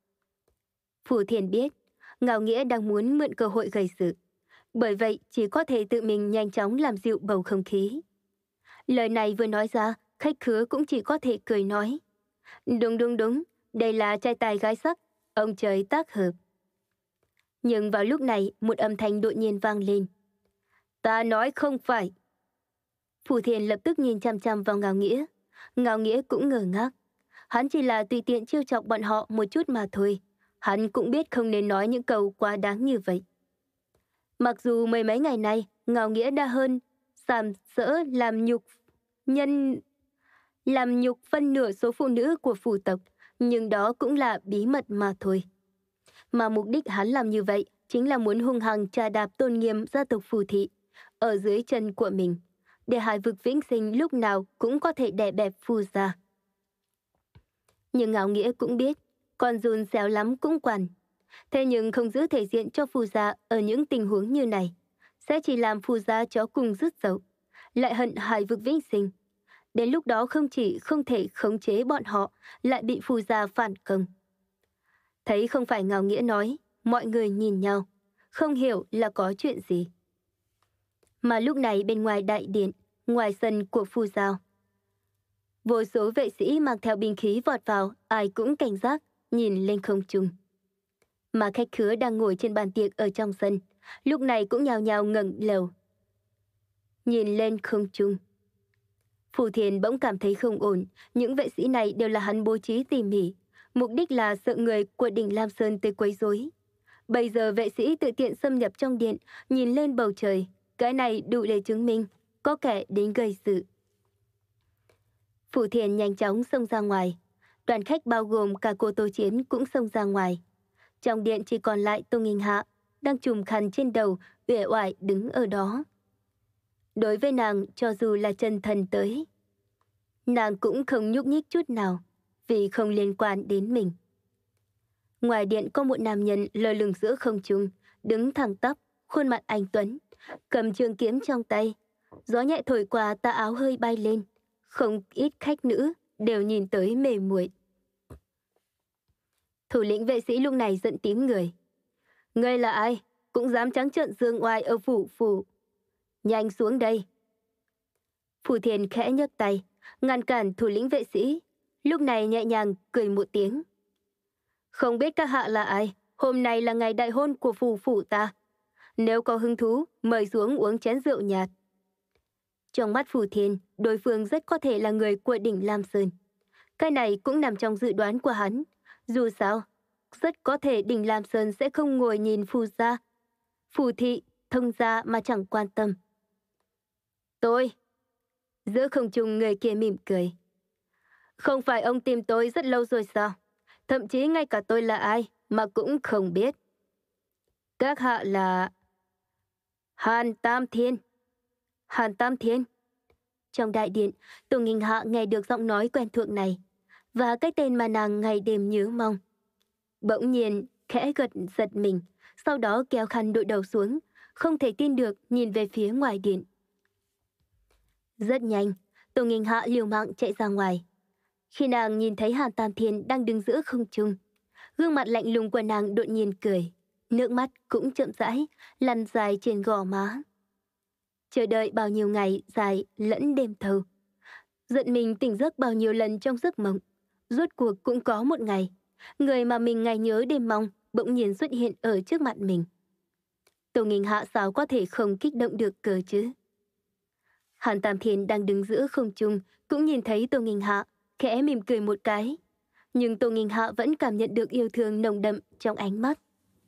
Phủ Thiền biết, Ngao Nghĩa đang muốn mượn cơ hội gây sự. Bởi vậy, chỉ có thể tự mình nhanh chóng làm dịu bầu không khí. Lời này vừa nói ra, khách khứa cũng chỉ có thể cười nói. Đúng đúng đúng, đây là trai tài gái sắc, ông trời tác hợp. Nhưng vào lúc này, một âm thanh đột nhiên vang lên. Ta nói không phải. Phù Thiền lập tức nhìn chăm chăm vào Ngao Nghĩa. Ngao Nghĩa cũng ngờ ngác. Hắn chỉ là tùy tiện trêu chọc bọn họ một chút mà thôi. Hắn cũng biết không nên nói những câu quá đáng như vậy. Mặc dù mấy mấy ngày nay, Ngao Nghĩa đã hơn sàm sỡ làm nhục nhân làm nhục phân nửa số phụ nữ của phủ tộc, nhưng đó cũng là bí mật mà thôi. Mà mục đích hắn làm như vậy chính là muốn hung hăng trà đạp tôn nghiêm gia tộc Phù Thị ở dưới chân của mình, để Hải Vực Vĩnh Sinh lúc nào cũng có thể đè bẹp Phù gia. Nhưng Ngao Nghĩa cũng biết, con giun xéo lắm cũng quằn. Thế nhưng không giữ thể diện cho Phù gia ở những tình huống như này, sẽ chỉ làm Phù gia chó cùng rứt dậu, lại hận Hải Vực Vĩnh Sinh. Đến lúc đó không chỉ không thể khống chế bọn họ, lại bị Phù gia phản công. Thấy không phải Ngao Nghĩa nói, mọi người nhìn nhau, không hiểu là có chuyện gì. Mà lúc này bên ngoài đại điện, ngoài sân của Phù Giao, vô số vệ sĩ mang theo binh khí vọt vào, ai cũng cảnh giác, nhìn lên không trung. Mà khách khứa đang ngồi trên bàn tiệc ở trong sân, lúc này cũng nhào nhào ngẩng lđầu, nhìn lên không trung. Phù Thiền bỗng cảm thấy không ổn, những vệ sĩ này đều là hắn bố trí tỉ mỉ, mục đích là sợ người của đỉnh Lam Sơn tới quấy rối. Bây giờ vệ sĩ tự tiện xâm nhập trong điện, nhìn lên bầu trời, cái này đủ để chứng minh có kẻ đến gây sự. Phù Thiền nhanh chóng xông ra ngoài, đoàn khách bao gồm cả cô Tô Chiến cũng xông ra ngoài. Trong điện chỉ còn lại Tô Nghênh Hạ, đang trùm khăn trên đầu, uể oải đứng ở đó. Đối với nàng, cho dù là chân thần tới, nàng cũng không nhúc nhích chút nào, vì không liên quan đến mình. Ngoài điện có một nam nhân lơ lửng giữa không trung, đứng thẳng tắp, khuôn mặt anh tuấn, cầm trường kiếm trong tay. Gió nhẹ thổi qua, tà áo hơi bay lên, không ít khách nữ đều nhìn tới mê muội. Thủ lĩnh vệ sĩ lúc này giận tím người. Ngươi là ai? Cũng dám trắng trợn dương oai ở phủ phủ. Nhanh xuống đây. Phù Thiền khẽ nhấc tay, ngăn cản thủ lĩnh vệ sĩ. Lúc này nhẹ nhàng cười một tiếng. Không biết các hạ là ai? Hôm nay là ngày đại hôn của phù phủ ta. Nếu có hứng thú, mời xuống uống chén rượu nhạt. Trong mắt Phù Thiền, đối phương rất có thể là người của đỉnh Lam Sơn. Cái này cũng nằm trong dự đoán của hắn. Dù sao, rất có thể Đình Lam Sơn sẽ không ngồi nhìn phù gia, phù thị, thông gia mà chẳng quan tâm. Tôi. Giữa không trung người kia mỉm cười. Không phải ông tìm tôi rất lâu rồi sao? Thậm chí ngay cả tôi là ai mà cũng không biết. Các hạ là... Hàn Tam Thiên. Hàn Tam Thiên. Trong đại điện, Tô Nghinh Hạ nghe được giọng nói quen thuộc này, và cái tên mà nàng ngày đêm nhớ mong. Bỗng nhiên, khẽ gật giật mình, sau đó kéo khăn đội đầu xuống, không thể tin được nhìn về phía ngoài điện. Rất nhanh, Tô Nghinh Hạ liều mạng chạy ra ngoài. Khi nàng nhìn thấy Hàn Tam Thiên đang đứng giữa không trung, gương mặt lạnh lùng của nàng đột nhiên cười, nước mắt cũng chậm rãi lăn dài trên gò má. Chờ đợi bao nhiêu ngày dài lẫn đêm thâu, giận mình tỉnh giấc bao nhiêu lần trong giấc mộng, rốt cuộc cũng có một ngày, người mà mình ngày nhớ đêm mong bỗng nhiên xuất hiện ở trước mặt mình. Tô Nghinh Hạ sao có thể không kích động được cơ chứ? Hàn Tam Thiên đang đứng giữa không trung cũng nhìn thấy Tô Nghinh Hạ, khẽ mỉm cười một cái. Nhưng Tô Nghinh Hạ vẫn cảm nhận được yêu thương nồng đậm trong ánh mắt.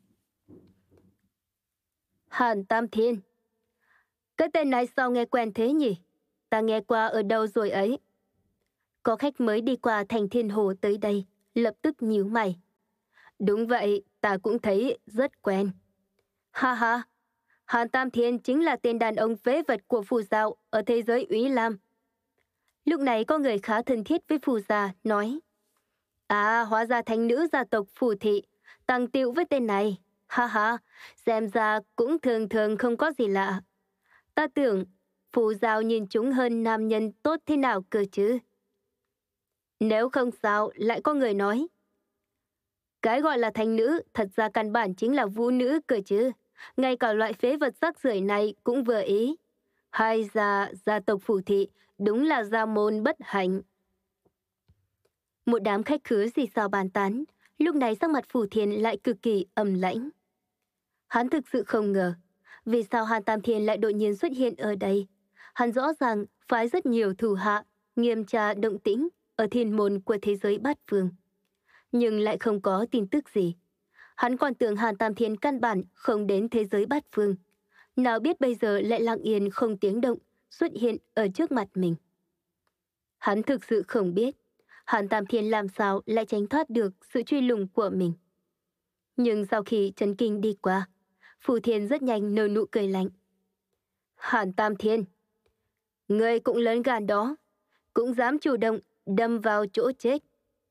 Hàn Tam Thiên. Cái tên này sao nghe quen thế nhỉ? Ta nghe qua ở đâu rồi ấy? Có khách mới đi qua thành Thiên Hồ tới đây, lập tức nhíu mày. Đúng vậy, ta cũng thấy rất quen. Ha ha, Hàn Tam Thiên chính là tên đàn ông phế vật của phù giáo ở thế giới Úy Lam. Lúc này có người khá thân thiết với phù gia, nói. À, hóa ra thánh nữ gia tộc phù thị, tăng tiệu với tên này. Ha ha, xem ra cũng thường thường không có gì lạ. Ta tưởng phù giáo nhìn chúng hơn nam nhân tốt thế nào cơ chứ. Nếu không sao, lại có người nói. Cái gọi là thánh nữ thật ra căn bản chính là vũ nữ cơ chứ. Ngay cả loại phế vật rác rưởi này cũng vừa ý. Hai gia, gia tộc phù thị, đúng là gia môn bất hạnh. Một đám khách khứa xì xào bàn tán, lúc này sắc mặt Phù Thiên lại cực kỳ âm lãnh. Hắn thực sự không ngờ, vì sao Hàn Tam Thiên lại đột nhiên xuất hiện ở đây. Hắn rõ ràng phái rất nhiều thủ hạ, nghiêm tra động tĩnh ở thiên môn của thế giới bát phương. Nhưng lại không có tin tức gì. Hắn còn tưởng Hàn Tam Thiên căn bản không đến thế giới bát phương. Nào biết bây giờ lại lặng yên không tiếng động xuất hiện ở trước mặt mình. Hắn thực sự không biết Hàn Tam Thiên làm sao lại tránh thoát được sự truy lùng của mình. Nhưng sau khi chấn kinh đi qua, Phù Thiên rất nhanh nở nụ cười lạnh. Hàn Tam Thiên, ngươi cũng lớn gan đó, cũng dám chủ động đâm vào chỗ chết.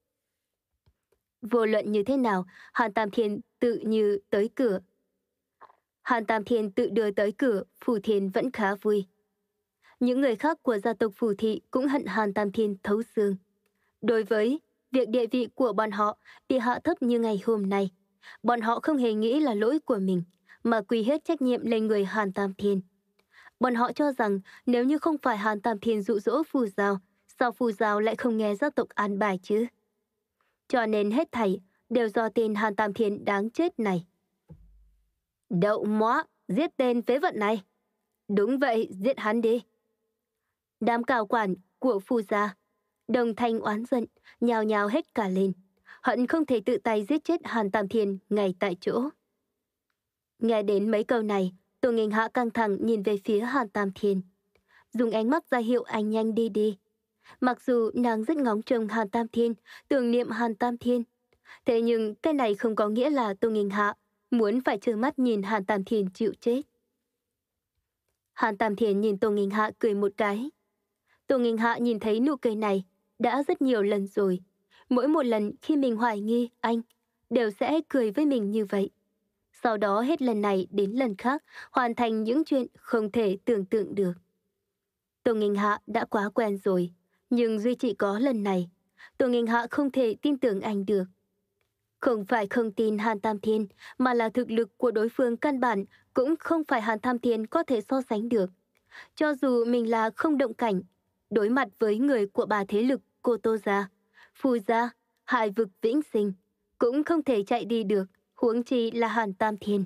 Vô luận như thế nào, Hàn Tam Thiên tự như tới cửa. Hàn Tam Thiên tự đưa tới cửa, Phù Thiên vẫn khá vui. Những người khác của gia tộc Phù Thị cũng hận Hàn Tam Thiên thấu xương. Đối với việc địa vị của bọn họ bị hạ thấp như ngày hôm nay, bọn họ không hề nghĩ là lỗi của mình, mà quy hết trách nhiệm lên người Hàn Tam Thiên. Bọn họ cho rằng nếu như không phải Hàn Tam Thiên dụ dỗ Phù Giao, sao Phù Giao lại không nghe gia tộc an bài chứ? Cho nên hết thảy đều do tên Hàn Tam Thiên đáng chết này. Đậu móa, giết tên phế vật này. Đúng vậy, giết hắn đi. Đám cao quản của Phù gia đồng thanh oán giận, nhào nhào hết cả lên, hận không thể tự tay giết chết Hàn Tam Thiên ngay tại chỗ. Nghe đến mấy câu này, Tô Nghinh Hạ căng thẳng nhìn về phía Hàn Tam Thiên, dùng ánh mắt ra hiệu anh nhanh đi đi. Mặc dù nàng rất ngóng trông Hàn Tam Thiên, tưởng niệm Hàn Tam Thiên, thế nhưng cái này không có nghĩa là Tô Nghinh Hạ muốn phải trơ mắt nhìn Hàn Tam Thiên chịu chết. Hàn Tam Thiên nhìn Tô Nghinh Hạ cười một cái. Tô Nghinh Hạ nhìn thấy nụ cười này đã rất nhiều lần rồi. Mỗi một lần khi mình hoài nghi anh, đều sẽ cười với mình như vậy. Sau đó hết lần này đến lần khác, hoàn thành những chuyện không thể tưởng tượng được. Tô Nghinh Hạ đã quá quen rồi, nhưng duy chỉ có lần này, Tô Nghinh Hạ không thể tin tưởng anh được. Không phải không tin Hàn Tam Thiên, mà là thực lực của đối phương căn bản cũng không phải Hàn Tam Thiên có thể so sánh được. Cho dù mình là không động cảnh, đối mặt với người của ba thế lực Cô Tô Gia, Phù Gia, Hải Vực Vĩnh Sinh, cũng không thể chạy đi được, huống chi là Hàn Tam Thiên.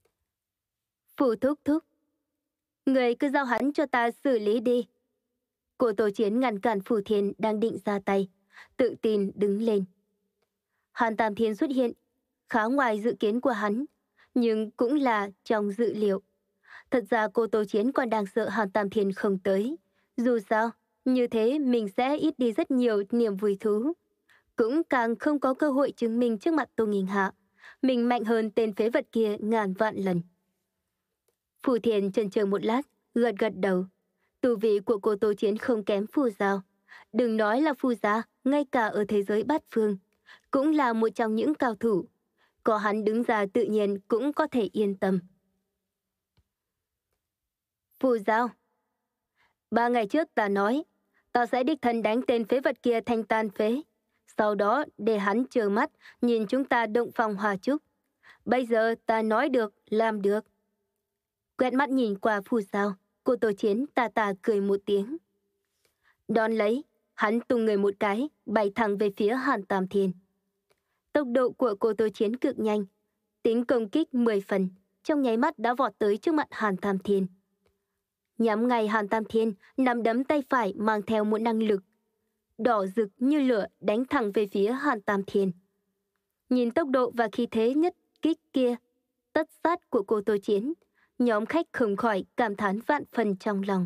Phù thúc thúc, người cứ giao hắn cho ta xử lý đi. Cô Tô Chiến ngăn cản Phù Thiên đang định ra tay, tự tin đứng lên. Hàn Tam Thiên xuất hiện, khá ngoài dự kiến của hắn, nhưng cũng là trong dự liệu. Thật ra cô Tô Chiến còn đang sợ Hàn Tam Thiên không tới. Dù sao, như thế mình sẽ ít đi rất nhiều niềm vui thú. Cũng càng không có cơ hội chứng minh trước mặt Tô Nghinh Hạ. Mình mạnh hơn tên phế vật kia ngàn vạn lần. Phù Thiên chần chờ một lát, gật gật đầu. Tu vị của cô Tô Chiến không kém Phù Giao. Đừng nói là Phù gia, ngay cả ở thế giới bát phương, cũng là một trong những cao thủ. Có hắn đứng ra tự nhiên cũng có thể yên tâm. Phù Giao, ba ngày trước ta nói, ta sẽ đích thân đánh tên phế vật kia thành tan phế. Sau đó để hắn trơ mắt nhìn chúng ta động phòng hòa chúc. Bây giờ ta nói được, làm được. Quét mắt nhìn qua Phù Giao, cô Tô Chiến tà tà cười một tiếng. Đón lấy, hắn tung người một cái, bay thẳng về phía Hàn Tam Thiên. Tốc độ của cô Tô Chiến cực nhanh, tính công kích mười phần, trong nháy mắt đã vọt tới trước mặt Hàn Tam Thiên. Nhắm ngay Hàn Tam Thiên, nắm đấm tay phải mang theo một năng lực đỏ rực như lửa đánh thẳng về phía Hàn Tam Thiên. Nhìn tốc độ và khí thế nhất kích kia, tất sát của cô Tô Chiến, nhóm khách không khỏi cảm thán vạn phần trong lòng.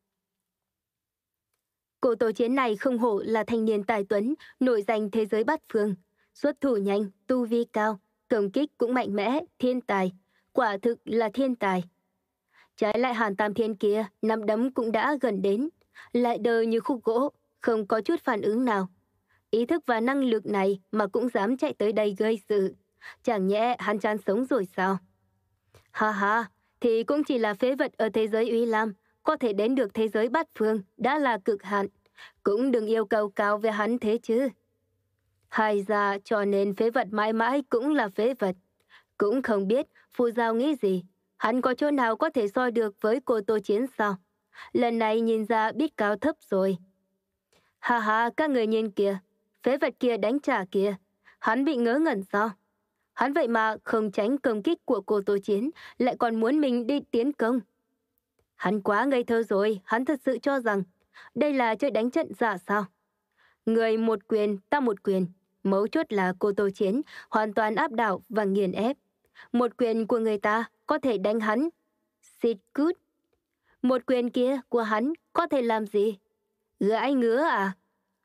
Cô Tô Chiến này không hổ là thanh niên tài tuấn, nổi danh thế giới bát phương. Xuất thủ nhanh, tu vi cao, công kích cũng mạnh mẽ, thiên tài. Quả thực là thiên tài. Trái lại Hàn Tam Thiên kia, nắm đấm cũng đã gần đến, lại đờ như khúc gỗ, không có chút phản ứng nào. Ý thức và năng lực này mà cũng dám chạy tới đây gây sự. Chẳng nhẽ hắn chán sống rồi sao? Ha ha, thì cũng chỉ là phế vật ở thế giới Uy Lam, có thể đến được thế giới bát phương đã là cực hạn. Cũng đừng yêu cầu cao về hắn thế chứ. Hay ra cho nên phế vật mãi mãi cũng là phế vật. Cũng không biết Phù Giao nghĩ gì. Hắn có chỗ nào có thể so được với cô Tô Chiến sao? Lần này nhìn ra biết cao thấp rồi. Ha ha, các người nhìn kìa. Phế vật kia đánh trả kìa. Hắn bị ngớ ngẩn sao? Hắn vậy mà không tránh công kích của cô Tô Chiến, lại còn muốn mình đi tiến công. Hắn quá ngây thơ rồi, hắn thật sự cho rằng đây là chơi đánh trận giả sao? Người một quyền, ta một quyền. Mấu chốt là cô Tô Chiến hoàn toàn áp đảo và nghiền ép. Một quyền của người ta có thể đánh hắn xịt cút. Một quyền kia của hắn có thể làm gì? Gãi ngứa à?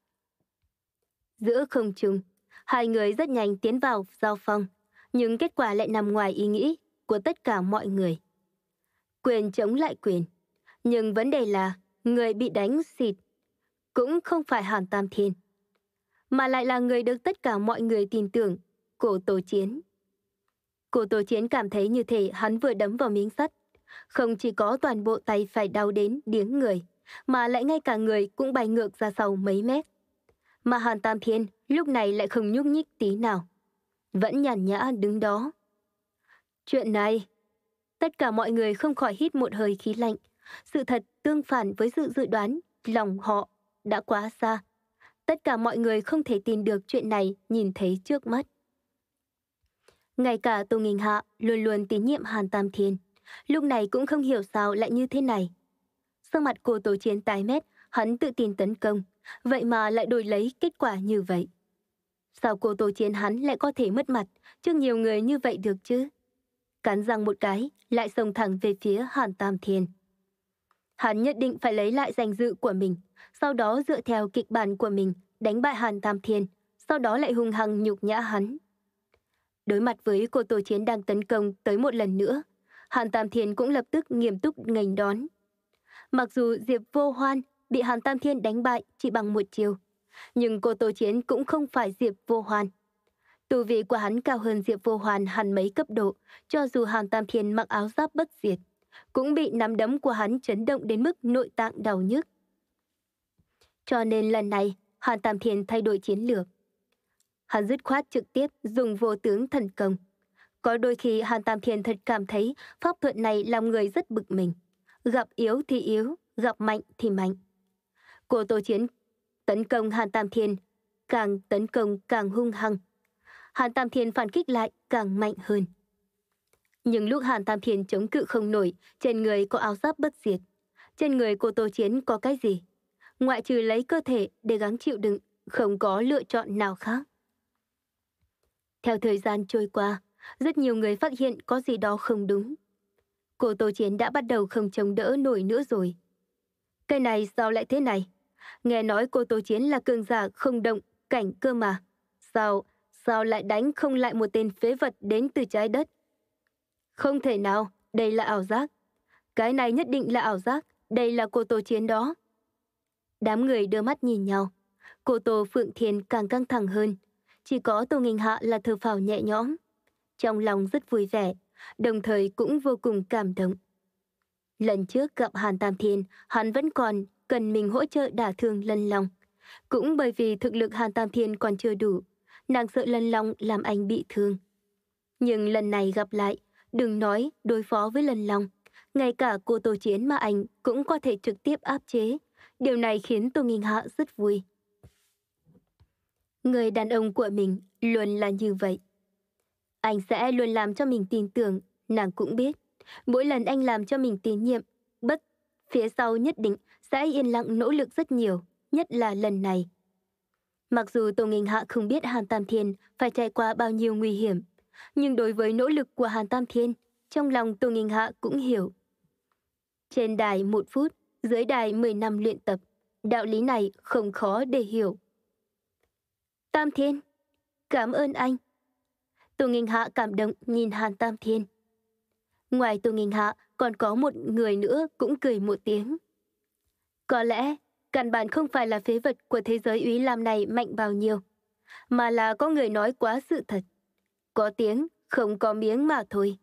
Giữa không trung, hai người rất nhanh tiến vào giao phong, nhưng kết quả lại nằm ngoài ý nghĩ của tất cả mọi người. Quyền chống lại quyền, nhưng vấn đề là người bị đánh xịt cũng không phải Hàn Tam Thiên, mà lại là người được tất cả mọi người tin tưởng, cô Tô Chiến. Cô Tô Chiến cảm thấy như thể hắn vừa đấm vào miếng sắt, không chỉ có toàn bộ tay phải đau đến điếng người, mà lại ngay cả người cũng bay ngược ra sau mấy mét. Mà Hàn Tam Thiên lúc này lại không nhúc nhích tí nào, vẫn nhàn nhã đứng đó. Chuyện này, tất cả mọi người không khỏi hít một hơi khí lạnh. Sự thật tương phản với sự dự đoán lòng họ đã quá xa. Tất cả mọi người không thể tin được chuyện này nhìn thấy trước mắt. Ngay cả Tô Nghinh Hạ luôn luôn tín nhiệm Hàn Tam Thiên, lúc này cũng không hiểu sao lại như thế này. Sắc mặt cô Tô Chiến tái mét, hắn tự tin tấn công, vậy mà lại đổi lấy kết quả như vậy. Sao cô Tô Chiến hắn lại có thể mất mặt trước nhiều người như vậy được chứ? Cắn răng một cái, lại xông thẳng về phía Hàn Tam Thiên. Hắn nhất định phải lấy lại danh dự của mình, sau đó dựa theo kịch bản của mình đánh bại Hàn Tam Thiên, sau đó lại hung hăng nhục nhã hắn. Đối mặt với cô Tô Chiến đang tấn công tới một lần nữa, Hàn Tam Thiên cũng lập tức nghiêm túc nghênh đón. Mặc dù Diệp Vô Hoan bị Hàn Tam Thiên đánh bại chỉ bằng một chiều, nhưng cô Tô Chiến cũng không phải Diệp Vô Hoan. Tu vị của hắn cao hơn Diệp Vô Hoan hẳn mấy cấp độ, cho dù Hàn Tam Thiên mặc áo giáp bất diệt, cũng bị nắm đấm của hắn chấn động đến mức nội tạng đau nhức. Cho nên lần này, Hàn Tam Thiên thay đổi chiến lược. Hắn dứt khoát trực tiếp dùng vô tướng thần công. Có đôi khi Hàn Tam Thiên thật cảm thấy pháp thuật này làm người rất bực mình. Gặp yếu thì yếu, gặp mạnh thì mạnh. Cô Tô Chiến tấn công Hàn Tam Thiên, càng tấn công càng hung hăng. Hàn Tam Thiên phản kích lại càng mạnh hơn. Nhưng lúc Hàn Tam Thiên chống cự không nổi, trên người có áo giáp bất diệt. Trên người cô Tô Chiến có cái gì? ngoại trừ lấy cơ thể để gắng chịu đựng, không có lựa chọn nào khác. Theo thời gian trôi qua, rất nhiều người phát hiện có gì đó không đúng. Cô Tô Chiến đã bắt đầu không chống đỡ nổi nữa rồi. Cái này sao lại thế này? Nghe nói cô Tô Chiến là cường giả không động cảnh cơ mà. Sao, sao lại đánh không lại một tên phế vật đến từ trái đất? Không thể nào, đây là ảo giác. Cái này nhất định là ảo giác, đây là cô Tô Chiến đó. Đám người đưa mắt nhìn nhau. Cô Tô Phượng Thiên càng căng thẳng hơn. Chỉ có Tô Nghinh Hạ là thở phào nhẹ nhõm. Trong lòng rất vui vẻ, đồng thời cũng vô cùng cảm động. Lần trước gặp Hàn Tam Thiên, hắn vẫn còn cần mình hỗ trợ đả thương Lân Long. Cũng bởi vì thực lực Hàn Tam Thiên còn chưa đủ, nàng sợ Lân Long làm anh bị thương. Nhưng lần này gặp lại, đừng nói đối phó với Lân Long, ngay cả cô Tô Chiến mà anh cũng có thể trực tiếp áp chế. Điều này khiến Tô Nghinh Hạ rất vui. Người đàn ông của mình luôn là như vậy. Anh sẽ luôn làm cho mình tin tưởng, nàng cũng biết. Mỗi lần anh làm cho mình tín nhiệm, bất, phía sau nhất định sẽ yên lặng nỗ lực rất nhiều, nhất là lần này. Mặc dù Tô Nghinh Hạ không biết Hàn Tam Thiên phải trải qua bao nhiêu nguy hiểm, nhưng đối với nỗ lực của Hàn Tam Thiên, trong lòng Tô Nghinh Hạ cũng hiểu. Trên đài một phút, dưới đài mười năm luyện tập, đạo lý này không khó để hiểu. Tam Thiên, cảm ơn anh. Tô Nghinh Hạ cảm động nhìn Hàn Tam Thiên. Ngoài Tô Nghinh Hạ, còn có một người nữa cũng cười một tiếng. Có lẽ, căn bản không phải là phế vật của thế giới Úy Lam này mạnh bao nhiêu, mà là có người nói quá sự thật. Có tiếng, không có miếng mà thôi.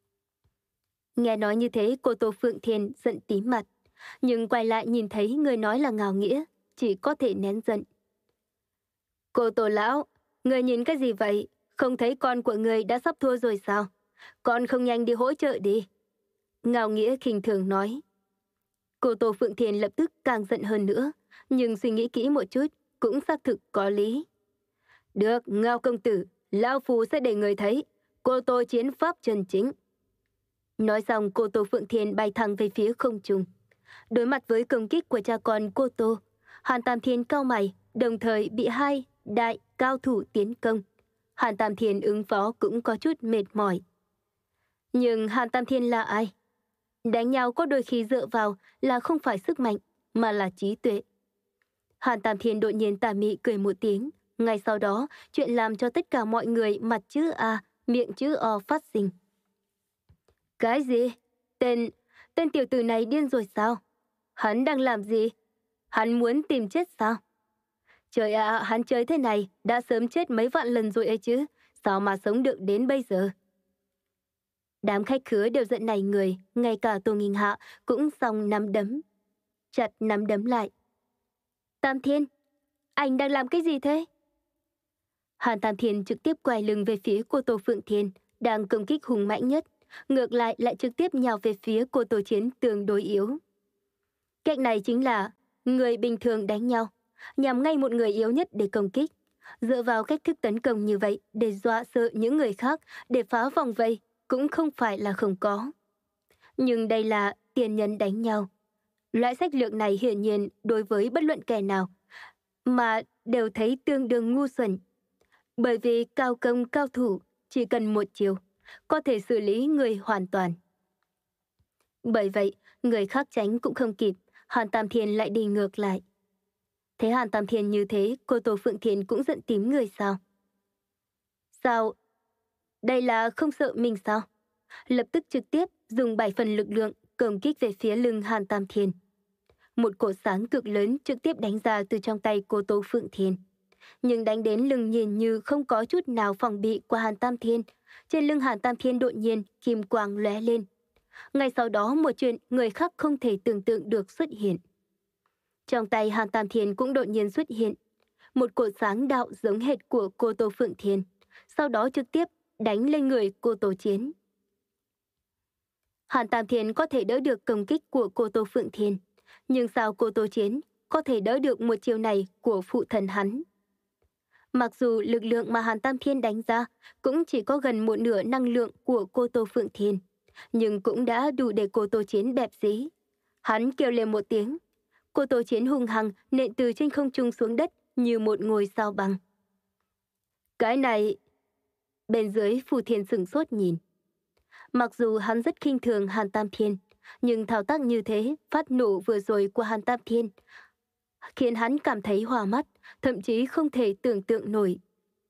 Nghe nói như thế, cô Tô Phượng Thiên giận tím mặt, nhưng quay lại nhìn thấy người nói là Ngao Nghĩa, chỉ có thể nén giận. Cô Tô Lão, người nhìn cái gì vậy? Không thấy con của người đã sắp thua rồi sao? Con không nhanh đi hỗ trợ đi. Ngao Nghĩa khinh thường nói. Cô Tô Phượng Thiên lập tức càng giận hơn nữa, nhưng suy nghĩ kỹ một chút, cũng xác thực có lý. Được, Ngao công tử, Lão Phu sẽ để người thấy cô Tô chiến pháp chân chính. Nói xong, cô Tô Phượng Thiên bay thẳng về phía không trung. Đối mặt với công kích của cha con cô Tô, Hàn Tam Thiên cau mày, đồng thời bị hai đại cao thủ tiến công. Hàn Tam Thiên ứng phó cũng có chút mệt mỏi. Nhưng Hàn Tam Thiên là ai? Đánh nhau có đôi khi dựa vào là không phải sức mạnh, mà là trí tuệ. Hàn Tam Thiên đột nhiên tà mị cười một tiếng. Ngay sau đó, chuyện làm cho tất cả mọi người mặt chữ A, miệng chữ O phát sinh. Cái gì? Tên... tên tiểu tử này điên rồi sao? Hắn đang làm gì? Hắn muốn tìm chết sao? Trời ạ, à, hắn chơi thế này, đã sớm chết mấy vạn lần rồi ấy chứ. Sao mà sống được đến bây giờ? Đám khách khứa đều giận này người, ngay cả Tô Nghinh Hạ cũng song nắm đấm. Chặt nắm đấm lại. Tam Thiên, anh đang làm cái gì thế? Hàn Tam Thiên trực tiếp quay lưng về phía cô Tô Phượng Thiên, đang công kích hùng mãnh nhất. Ngược lại lại trực tiếp nhào về phía cô Tô Chiến tương đối yếu. Cách này chính là người bình thường đánh nhau, nhằm ngay một người yếu nhất để công kích. Dựa vào cách thức tấn công như vậy để dọa sợ những người khác, để phá vòng vây, cũng không phải là không có. Nhưng đây là tiền nhân đánh nhau. Loại sách lược này hiển nhiên đối với bất luận kẻ nào, mà đều thấy tương đương ngu xuẩn. Bởi vì cao công cao thủ chỉ cần một chiều, có thể xử lý người hoàn toàn. Bởi vậy, người khác tránh cũng không kịp, Hàn Tam Thiên lại đi ngược lại. Thấy Hàn Tam Thiên như thế, cô Tô Phượng Thiên cũng giận tím người sao? Sao? Đây là không sợ mình sao? Lập tức trực tiếp dùng bảy phần lực lượng công kích về phía lưng Hàn Tam Thiên. Một cột sáng cực lớn trực tiếp đánh ra từ trong tay cô Tô Phượng Thiên. Nhưng đánh đến lưng nhìn như không có chút nào phòng bị của Hàn Tam Thiên. Trên lưng Hàn Tam Thiên đột nhiên kim quang lóe lên. Ngay sau đó một chuyện người khác không thể tưởng tượng được xuất hiện. Trong tay Hàn Tam Thiên cũng đột nhiên xuất hiện một cột sáng đạo giống hệt của cô Tô Phượng Thiên, sau đó trực tiếp đánh lên người cô Tô Chiến. Hàn Tam Thiên có thể đỡ được công kích của cô Tô Phượng Thiên, nhưng sao cô Tô Chiến có thể đỡ được một chiêu này của phụ thần hắn? Mặc dù lực lượng mà Hàn Tam Thiên đánh ra cũng chỉ có gần một nửa năng lượng của cô Tô Phượng Thiên, nhưng cũng đã đủ để cô Tô Chiến bẹp dí. Hắn kêu lên một tiếng, Cô Tô Chiến hung hăng nện từ trên không trung xuống đất như một ngôi sao băng. Cái này... Bên dưới Phù Thiên sửng sốt nhìn. Mặc dù hắn rất khinh thường Hàn Tam Thiên, nhưng thao tác như thế, phát nổ vừa rồi của Hàn Tam Thiên, khiến hắn cảm thấy hoa mắt, thậm chí không thể tưởng tượng nổi.